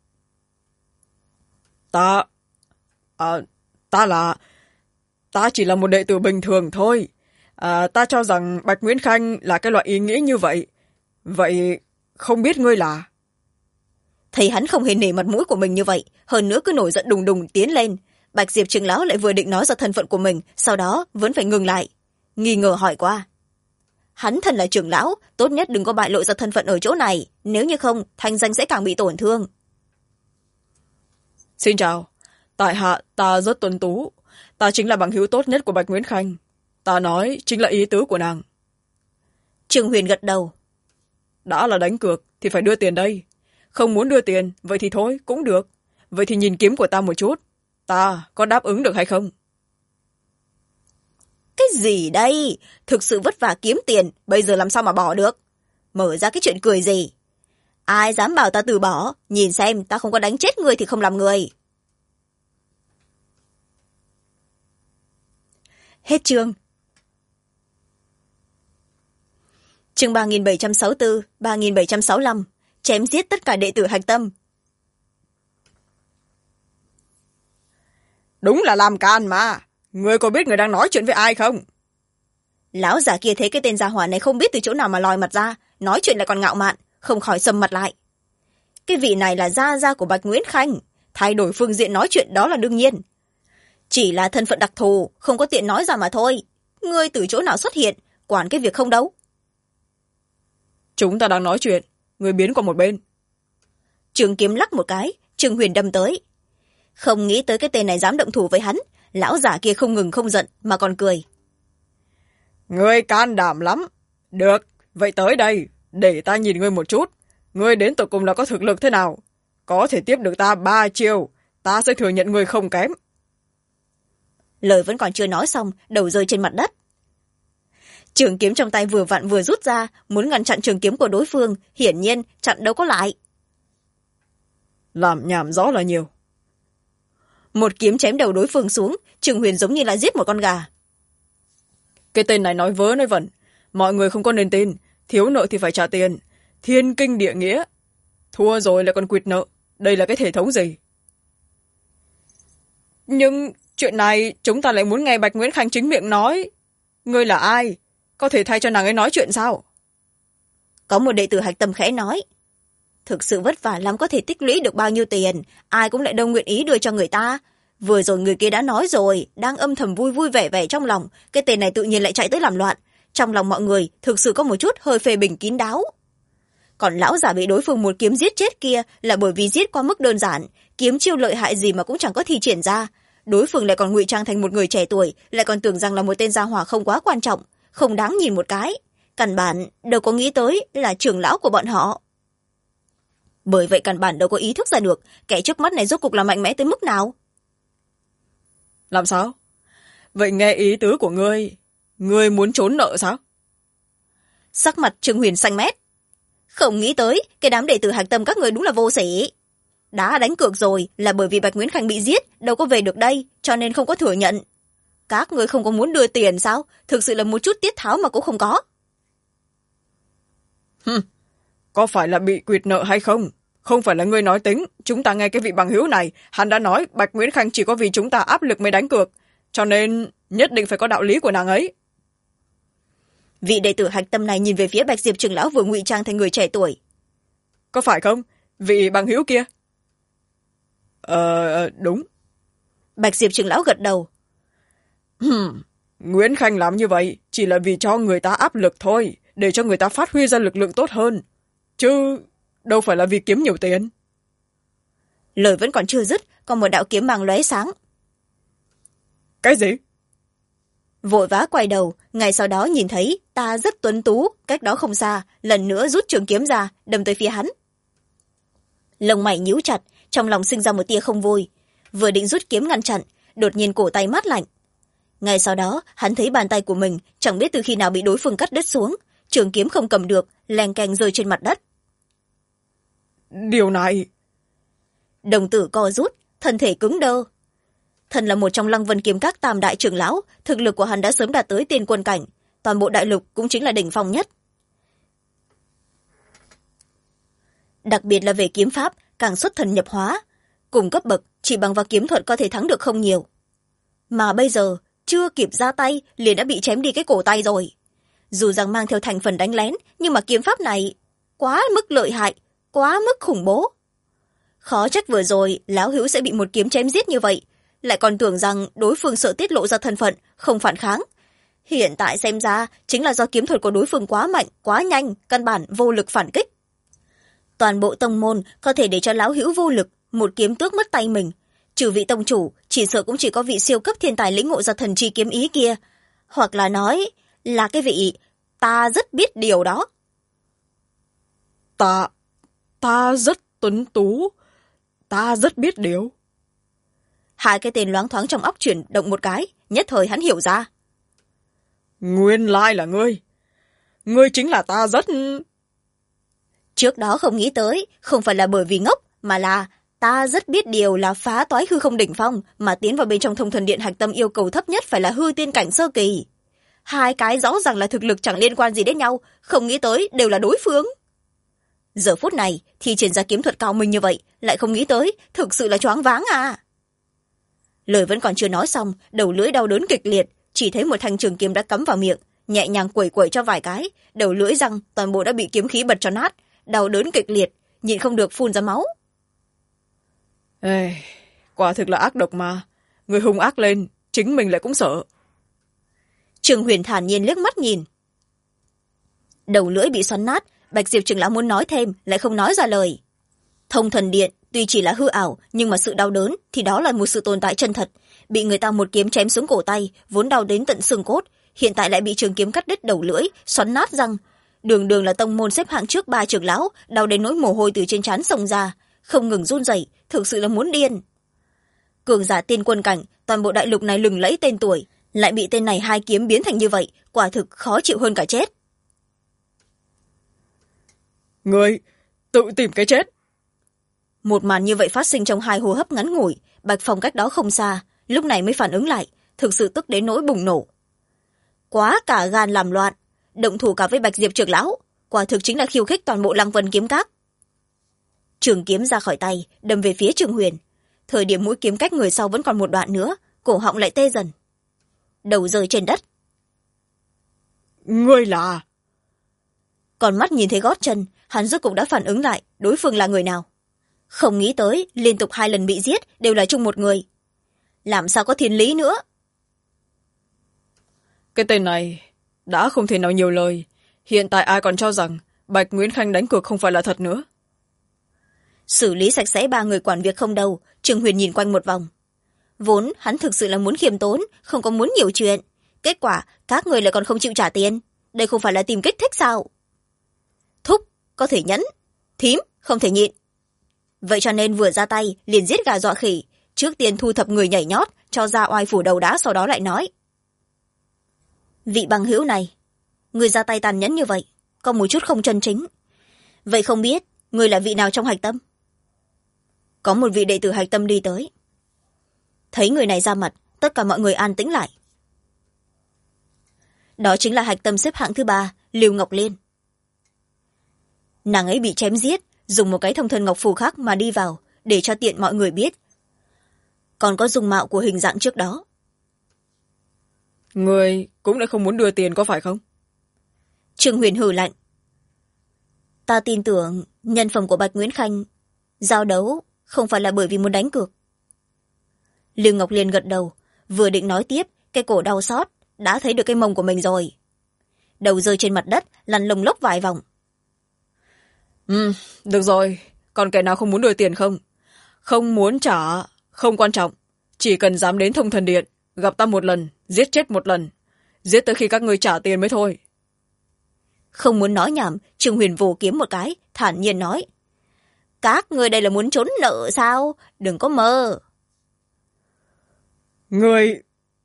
Ta chỉ là một đệ tử bình thường thôi. Ta cho rằng Bạch Nguyễn Khanh là cái loại ý nghĩ như vậy. Vậy không biết ngươi là? Thấy hắn không hề nể mặt mũi của mình như vậy, hơn nữa cứ nổi giận đùng đùng tiến lên. Bạch Diệp trưởng lão lại vừa định nói ra thân phận của mình, sau đó vẫn phải ngừng lại, nghi ngờ hỏi qua. Hắn thân là trưởng lão, tốt nhất đừng có bại lộ ra thân phận ở chỗ này, nếu như không thanh danh sẽ càng bị tổn thương. Xin chào, tại hạ ta rất tuấn tú, ta chính là bằng hữu tốt nhất của Bạch Nguyễn Khanh, ta nói chính là ý tứ của nàng. Trương Huyền gật đầu. Đã là đánh cược thì phải đưa tiền đây, không muốn đưa tiền vậy thì thôi cũng được, vậy thì nhìn kiếm của ta một chút, ta có đáp ứng được hay không? Cái gì đây? Thực sự vất vả kiếm tiền, bây giờ làm sao mà bỏ được? Mở ra cái chuyện cười gì? Ai dám bảo ta từ bỏ, nhìn xem ta không có đánh chết người thì không làm người. Hết chương. Chương 3764, 3765, chém giết tất cả đệ tử Hạch Tâm. Đúng là làm can mà. Ngươi có biết người đang nói chuyện với ai không? Lão già kia thấy cái tên gia hỏa này không biết từ chỗ nào mà lòi mặt ra, nói chuyện lại còn ngạo mạn, không khỏi sầm mặt lại. Cái vị này là gia của Bạch Nguyễn Khanh, thay đổi phương diện nói chuyện đó là đương nhiên. Chỉ là thân phận đặc thù, không có tiện nói ra mà thôi. Ngươi từ chỗ nào xuất hiện, quản cái việc không đâu. Chúng ta đang nói chuyện, ngươi biến qua một bên. Trường kiếm lắc một cái, Trương Huyền đâm tới. Không nghĩ tới cái tên này dám động thủ với hắn, lão giả kia không ngừng không giận mà còn cười. Ngươi can đảm lắm. Được, vậy tới đây, để ta nhìn ngươi một chút. Ngươi đến tột cùng là có thực lực thế nào? Có thể tiếp được ta 3 chiêu, ta sẽ thừa nhận ngươi không kém. Lời vẫn còn chưa nói xong, đầu rơi trên mặt đất. Trường kiếm trong tay vừa vặn vừa rút ra, muốn ngăn chặn trường kiếm của đối phương, hiển nhiên chặn đâu có lại. Làm nhảm rõ là nhiều. Một kiếm chém đầu đối phương xuống, Trương Huyền giống như là giết một con gà. Cái tên này nói vớ nói vẩn, mọi người không có nên tin, thiếu nợ thì phải trả tiền, thiên kinh địa nghĩa. Thua rồi lại còn quỵt nợ, đây là cái thể thống gì? Nhưng chuyện này chúng ta lại muốn nghe Bạch Nguyễn Khanh chính miệng nói. Ngươi là ai? Có thể thay cho nàng ấy nói chuyện sao? Có một đệ tử Hạch Tâm khẽ nói. Thực sự vất vả lắm, có thể tích lũy được bao nhiêu tiền, ai cũng lại đâu nguyện ý đưa cho người ta. Vừa rồi người kia đã nói rồi, đang âm thầm vui vui vẻ vẻ trong lòng, cái tên này tự nhiên lại chạy tới làm loạn. Trong lòng mọi người thực sự có một chút hơi phê bình kín đáo. Còn lão giả bị đối phương một kiếm giết chết kia là bởi vì giết qua mức đơn giản, kiếm chiêu lợi hại gì mà cũng chẳng có thi triển ra. Đối phương lại còn ngụy trang thành một người trẻ tuổi, lại còn tưởng rằng là một tên gia hỏa không quá quan trọng, không đáng nhìn một cái. Căn bản đâu có nghĩ tới là trưởng lão của bọn họ. Bởi vậy căn bản đâu có ý thức ra được kẻ trước mắt này rốt cuộc là mạnh mẽ tới mức nào. Làm sao? Vậy nghe ý tứ của ngươi muốn trốn nợ sao? Sắc mặt Trương Huyền xanh mét. Không nghĩ tới cái đám đệ tử Hạch Tâm các người đúng là vô sỉ. Đã đánh cược rồi là bởi vì Bạch Nguyễn Khanh bị giết, đâu có về được đây, cho nên không có thừa nhận. Các người không có muốn đưa tiền sao? Thực sự là một chút tiết tháo mà cũng không có. Có phải là bị quỵt nợ hay không? Không phải là ngươi nói tính, chúng ta nghe cái vị bằng hữu này, hắn đã nói Bạch Nguyễn Khanh chỉ có vì chúng ta áp lực mới đánh cược, cho nên nhất định phải có đạo lý của nàng ấy. Vị đệ tử Hạch Tâm này nhìn về phía Bạch Diệp trưởng lão vừa ngụy trang thành người trẻ tuổi. Có phải không? Vị bằng hữu kia? Đúng. Bạch Diệp trưởng lão gật đầu. Nguyễn Khanh làm như vậy chỉ là vì cho người ta áp lực thôi, để cho người ta phát huy ra lực lượng tốt hơn, chứ đâu phải là vì kiếm nhiều tiền. Lời vẫn còn chưa dứt, có một đạo kiếm mang lóe sáng. Cái gì? Vội vã quay đầu, ngay sau đó nhìn thấy Ta Rất Tuấn Tú cách đó không xa, lần nữa rút trường kiếm ra đâm tới phía hắn. Lông mày nhíu chặt, trong lòng sinh ra một tia không vui. Vừa định rút kiếm ngăn chặn, đột nhiên cổ tay mát lạnh. Ngay sau đó hắn thấy bàn tay của mình chẳng biết từ khi nào bị đối phương cắt đứt xuống, trường kiếm không cầm được, leng keng rơi trên mặt đất. Điều này... Đồng tử co rút, thân thể cứng đơ. Thân là một trong Lăng Vân Kiếm Các tam đại trưởng lão, thực lực của hắn đã sớm đạt tới tiên quân cảnh, toàn bộ đại lục cũng chính là đỉnh phong nhất. Đặc biệt là về kiếm pháp, càng xuất thần nhập hóa, cùng cấp bậc chỉ bằng vào kiếm thuật có thể thắng được không nhiều. Mà bây giờ chưa kịp ra tay liền đã bị chém đi cái cổ tay rồi. Dù rằng mang theo thành phần đánh lén, nhưng mà kiếm pháp này quá mức lợi hại, quá mức khủng bố. Khó trách vừa rồi lão hữu sẽ bị một kiếm chém giết như vậy, lại còn tưởng rằng đối phương sợ tiết lộ ra thân phận, không phản kháng. Hiện tại xem ra chính là do kiếm thuật của đối phương quá mạnh, quá nhanh, căn bản vô lực phản kích. Toàn bộ tông môn có thể để cho lão hữu vô lực, một kiếm tước mất tay mình. Trừ vị tông chủ, chỉ sợ cũng chỉ có vị siêu cấp thiên tài lĩnh ngộ ra thần chi kiếm ý kia. Hoặc là nói là cái vị Ta Rất Biết Điều đó. Ta rất tuấn tú. Ta rất biết điều. Hai cái tên loáng thoáng trong óc chuyển động một cái, nhất thời hắn hiểu ra. Nguyên lai là ngươi. Ngươi chính là Ta Rất... Trước đó không nghĩ tới, không phải là bởi vì ngốc, mà là Ta Rất Biết Điều là phá toái hư không đỉnh phong, mà tiến vào bên trong Thông Thần Điện hạch tâm yêu cầu thấp nhất phải là hư tiên cảnh sơ kỳ. Hai cái rõ ràng là thực lực chẳng liên quan gì đến nhau, không nghĩ tới đều là đối phương. Giờ phút này thì triển ra kiếm thuật cao minh như vậy, lại không nghĩ tới, thực sự là choáng váng à. Lời vẫn còn chưa nói xong, đầu lưỡi đau đớn kịch liệt, chỉ thấy một thanh trường kiếm đã cắm vào miệng, nhẹ nhàng quẩy quẩy cho vài cái, đầu lưỡi răng toàn bộ đã bị kiếm khí bật cho nát, đau đớn kịch liệt, nhịn không được phun ra máu. Ê, quả thực là ác độc mà, người hung ác lên, chính mình lại cũng sợ. Trường Huyền thản nhiên liếc mắt nhìn. Đầu lưỡi bị xoắn nát, Bạch Diệp trưởng lão muốn nói thêm, lại không nói ra lời. Thông Thần Điện tuy chỉ là hư ảo, nhưng mà sự đau đớn thì đó là một sự tồn tại chân thật. Bị người ta một kiếm chém xuống cổ tay, vốn đau đến tận xương cốt, hiện tại lại bị trường kiếm cắt đứt đầu lưỡi, xoắn nát răng. Đường đường là tông môn xếp hạng trước 3 trưởng lão, đau đến nỗi mồ hôi từ trên trán xông ra, không ngừng run rẩy, thực sự là muốn điên. Cường giả tiên quân cảnh, toàn bộ đại lục này lừng lẫy tên tuổi, lại bị tên này hai kiếm biến thành như vậy, quả thực khó chịu hơn cả chết. Ngươi tự tìm cái chết. Một màn như vậy phát sinh trong 2 hô hấp ngắn ngủi, Bạch Phong cách đó không xa, lúc này mới phản ứng lại, thực sự tức đến nỗi bùng nổ. Quá cả gan làm loạn, động thủ cả với Bạch Diệp trưởng lão, quả thực chính là khiêu khích toàn bộ Lăng Vân Kiếm Các. Trường kiếm ra khỏi tay, đâm về phía Trường Huyền. Thời điểm mũi kiếm cách người sau vẫn còn một đoạn nữa, cổ họng lại tê dần. Đầu rơi trên đất. Ngươi là... Còn mắt nhìn thấy gót chân, hắn rốt cục đã phản ứng lại đối phương là người nào. Không nghĩ tới liên tục 2 lần bị giết đều là chung một người. Làm sao có thiên lý nữa. Cái tên này đã không thể nào nhiều lời. Hiện tại ai còn cho rằng Bạch Nguyễn Khanh đánh cược không phải là thật nữa. Xử lý sạch sẽ 3 người quản việc không đâu, Trường Huyền nhìn quanh một vòng. Vốn hắn thực sự là muốn khiêm tốn, không có muốn nhiều chuyện. Kết quả các người lại còn không chịu trả tiền. Đây không phải là tìm kích thích sao? Thúc có thể nhẫn, thím không thể nhịn. Vậy cho nên vừa ra tay liền giết gà dọa khỉ, trước tiên thu thập người nhảy nhót, cho ra oai phủ đầu đá, sau đó lại nói. Vị bằng hữu này, người ra tay tàn nhẫn như vậy, có một chút không chân chính. Vậy không biết người là vị nào trong hạch tâm? Có một vị đệ tử hạch tâm đi tới. Thấy người này ra mặt, tất cả mọi người an tĩnh lại. Đó chính là hạch tâm xếp hạng thứ 3, Lưu Ngọc Liên. Nàng ấy bị chém giết, dùng một cái thông thần ngọc phù khác mà đi vào, để cho tiện mọi người biết. Còn có dung mạo của hình dạng trước đó. Người cũng lại không muốn đưa tiền có phải không? Trương Huyền hừ lạnh. Ta tin tưởng nhân phẩm của Bạch Nguyễn Khanh giao đấu không phải là bởi vì muốn đánh cược. Lưu Ngọc Liên gật đầu, vừa định nói tiếp, cái cổ đau xót, đã thấy được cái mông của mình rồi. Đầu rơi trên mặt đất, lăn lông lốc vài vòng. Được rồi, còn kẻ nào không muốn đưa tiền không? Không muốn trả, không quan trọng, chỉ cần dám đến Thông Thần Điện gặp ta một lần, giết chết một lần, giết tới khi các ngươi trả tiền mới thôi. Không muốn nói nhảm, Trương Huyền vồ kiếm một cái, thản nhiên nói: các ngươi đây là muốn trốn nợ sao? Đừng có mơ. Người...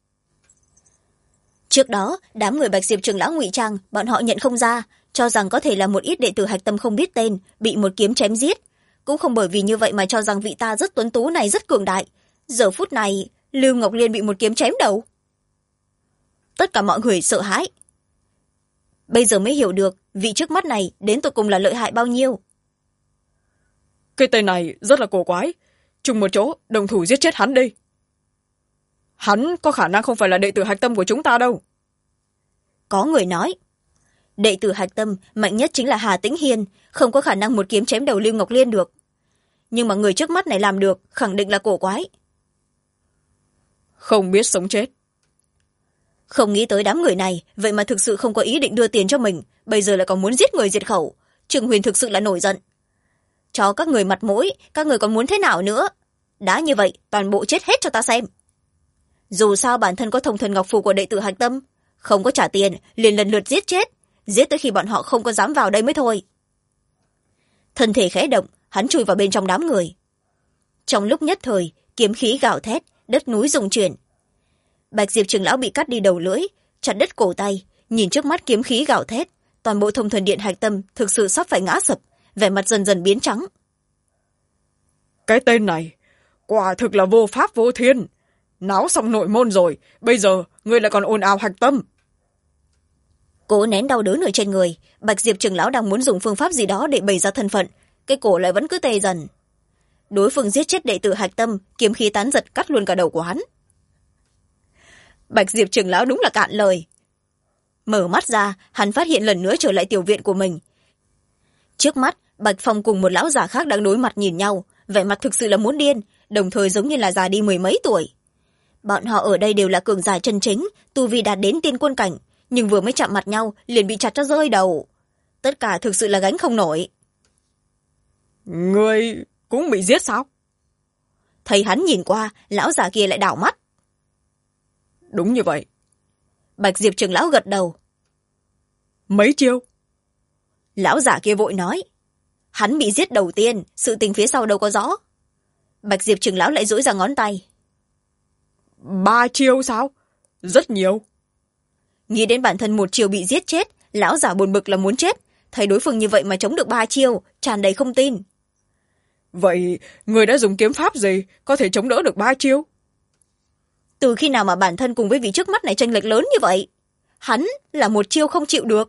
Trước đó đám người Bạch Diệp trưởng lão ngụy trang, bọn họ nhận không ra, cho rằng có thể là một ít đệ tử hạch tâm không biết tên bị một kiếm chém giết, cũng không bởi vì như vậy mà cho rằng vị ta rất tuấn tú này rất cường đại. Giờ phút này Lưu Ngọc Liên bị một kiếm chém đầu. Tất cả mọi người sợ hãi, bây giờ mới hiểu được vị trước mắt này đến tột cùng là lợi hại bao nhiêu. Cái tên này rất là cổ quái, chung một chỗ đồng thủ giết chết hắn đi. Hắn có khả năng không phải là đệ tử hạch tâm của chúng ta đâu. Có người nói, đệ tử hạch tâm mạnh nhất chính là Hà Tĩnh Hiên, không có khả năng một kiếm chém đầu Lưu Ngọc Liên được. Nhưng mà người trước mắt này làm được, khẳng định là cổ quái. Không biết sống chết. Không nghĩ tới đám người này, vậy mà thực sự không có ý định đưa tiền cho mình, bây giờ lại còn muốn giết người diệt khẩu. Trương Huyền thực sự là nổi giận. Cho các người mặt mũi, các người còn muốn thế nào nữa? Đã như vậy, toàn bộ chết hết cho ta xem. Dù sao bản thân có Thông Thần Ngọc Phù của đệ tử hạch tâm, không có trả tiền, liền lần lượt giết chết, giết tới khi bọn họ không có dám vào đây mới thôi. Thân thể khẽ động, hắn chui vào bên trong đám người. Trong lúc nhất thời, kiếm khí gào thét, đất núi rung chuyển. Bạch Diệp trưởng lão bị cắt đi đầu lưỡi, chặt đứt cổ tay, nhìn trước mắt kiếm khí gào thét, toàn bộ Thông Thần Điện hạch tâm thực sự sắp phải ngã sập, vẻ mặt dần dần biến trắng. Cái tên này quả thực là vô pháp vô thiên, náo xong nội môn rồi, bây giờ ngươi lại còn ồn ào hạch tâm. Cố nén đau đớn ở trên người, Bạch Diệp trưởng lão đang muốn dùng phương pháp gì đó để bày ra thân phận, cái cổ lại vẫn cứ tê dần. Đối phương giết chết đệ tử hạch tâm, kiếm khí tán giật cắt luôn cả đầu của hắn. Bạch Diệp trưởng lão đúng là cạn lời. Mở mắt ra, hắn phát hiện lần nữa trở lại tiểu viện của mình. Trước mắt, Bạch Phong cùng một lão già khác đang đối mặt nhìn nhau, vẻ mặt thực sự là muốn điên, đồng thời giống như là già đi mười mấy tuổi. Bọn họ ở đây đều là cường giả chân chính, tu vi đạt đến tiên quân cảnh, nhưng vừa mới chạm mặt nhau liền bị chặt cho rơi đầu. Tất cả thực sự là gánh không nổi. Ngươi cũng bị giết sao? Thấy hắn nhìn qua, lão già kia lại đảo mắt. Đúng như vậy. Bạch Diệp trưởng lão gật đầu. Mấy chiêu? Lão già kia vội nói. Hắn bị giết đầu tiên, sự tình phía sau đâu có rõ. Bạch Diệp trưởng lão lại duỗi ra ngón tay. 3 chiêu sao? Rất nhiều. Nghĩ đến bản thân một chiêu bị giết chết, lão già buồn bực là muốn chết. Thấy đối phương như vậy mà chống được 3 chiêu, tràn đầy không tin. Vậy người đã dùng kiếm pháp gì có thể chống đỡ được 3 chiêu? Từ khi nào mà bản thân cùng với vị trước mắt này chênh lệch lớn như vậy? Hắn là một chiêu không chịu được.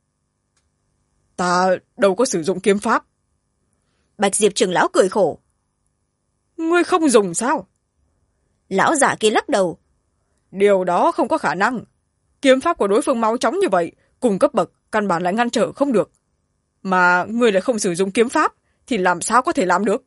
Ta đâu có sử dụng kiếm pháp. Bạch Diệp trưởng lão cười khổ. Ngươi không dùng sao? Lão giả kia lắc đầu. Điều đó không có khả năng. Kiếm pháp của đối phương mau chóng như vậy, cùng cấp bậc, căn bản lại ngăn trở không được. Mà ngươi lại không sử dụng kiếm pháp, thì làm sao có thể làm được?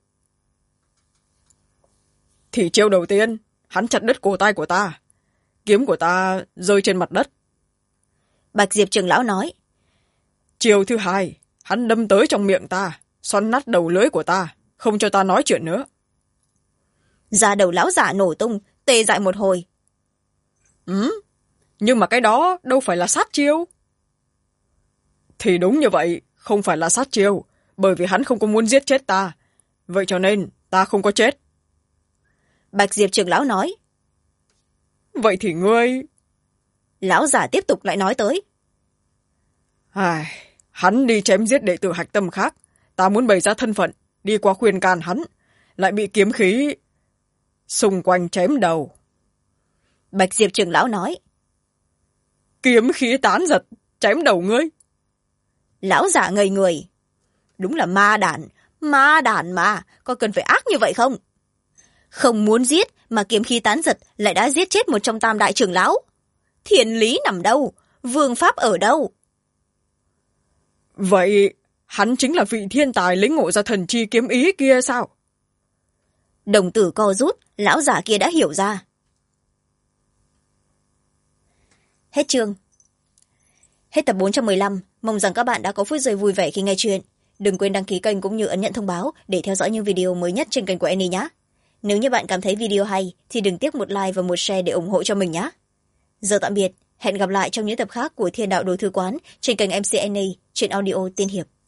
Thì chiêu đầu tiên, hắn chặt đứt cổ tay của ta. Kiếm của ta rơi trên mặt đất. Bạch Diệp trưởng lão nói. Chiêu thứ hai, hắn đâm tới trong miệng ta, xoắn nát đầu lưỡi của ta, không cho ta nói chuyện nữa. Da đầu lão giả nổ tung, tê dại một hồi. Nhưng mà cái đó đâu phải là sát chiêu. Thì đúng như vậy, không phải là sát chiêu, bởi vì hắn không có muốn giết chết ta. Vậy cho nên ta không có chết. Bạch Diệp trưởng lão nói. Vậy thì ngươi... Lão giả tiếp tục lại nói tới. Hắn đi chém giết đệ tử hạch tâm khác. Ta muốn bày ra thân phận, đi qua khuyên can hắn, lại bị kiếm khí xung quanh chém đầu. Bạch Diệp trưởng lão nói. Kiếm khí tán giật, chém đầu ngươi. Lão giả ngây người. Đúng là ma đản mà, có cần phải ác như vậy không? Không muốn giết mà kiếm khí tán giật lại đã giết chết một trong tam đại trưởng lão. Thiên lý nằm đâu? Vương pháp ở đâu? Vậy hắn chính là vị thiên tài lĩnh ngộ ra thần chi kiếm ý kia sao? Đồng tử co rút, lão giả kia đã hiểu ra. Hết chương. Hết tập 415. Mong rằng các bạn đã có phút giây vui vẻ khi nghe chuyện. Đừng quên đăng ký kênh cũng như ấn nhận thông báo để theo dõi những video mới nhất trên kênh của Annie nhé. Nếu như bạn cảm thấy video hay thì đừng tiếc một like và một share để ủng hộ cho mình nhé. Giờ tạm biệt, hẹn gặp lại trong những tập khác của Thiên Đạo Đồ Thư Quán trên kênh mcna trên audio Tiên Hiệp.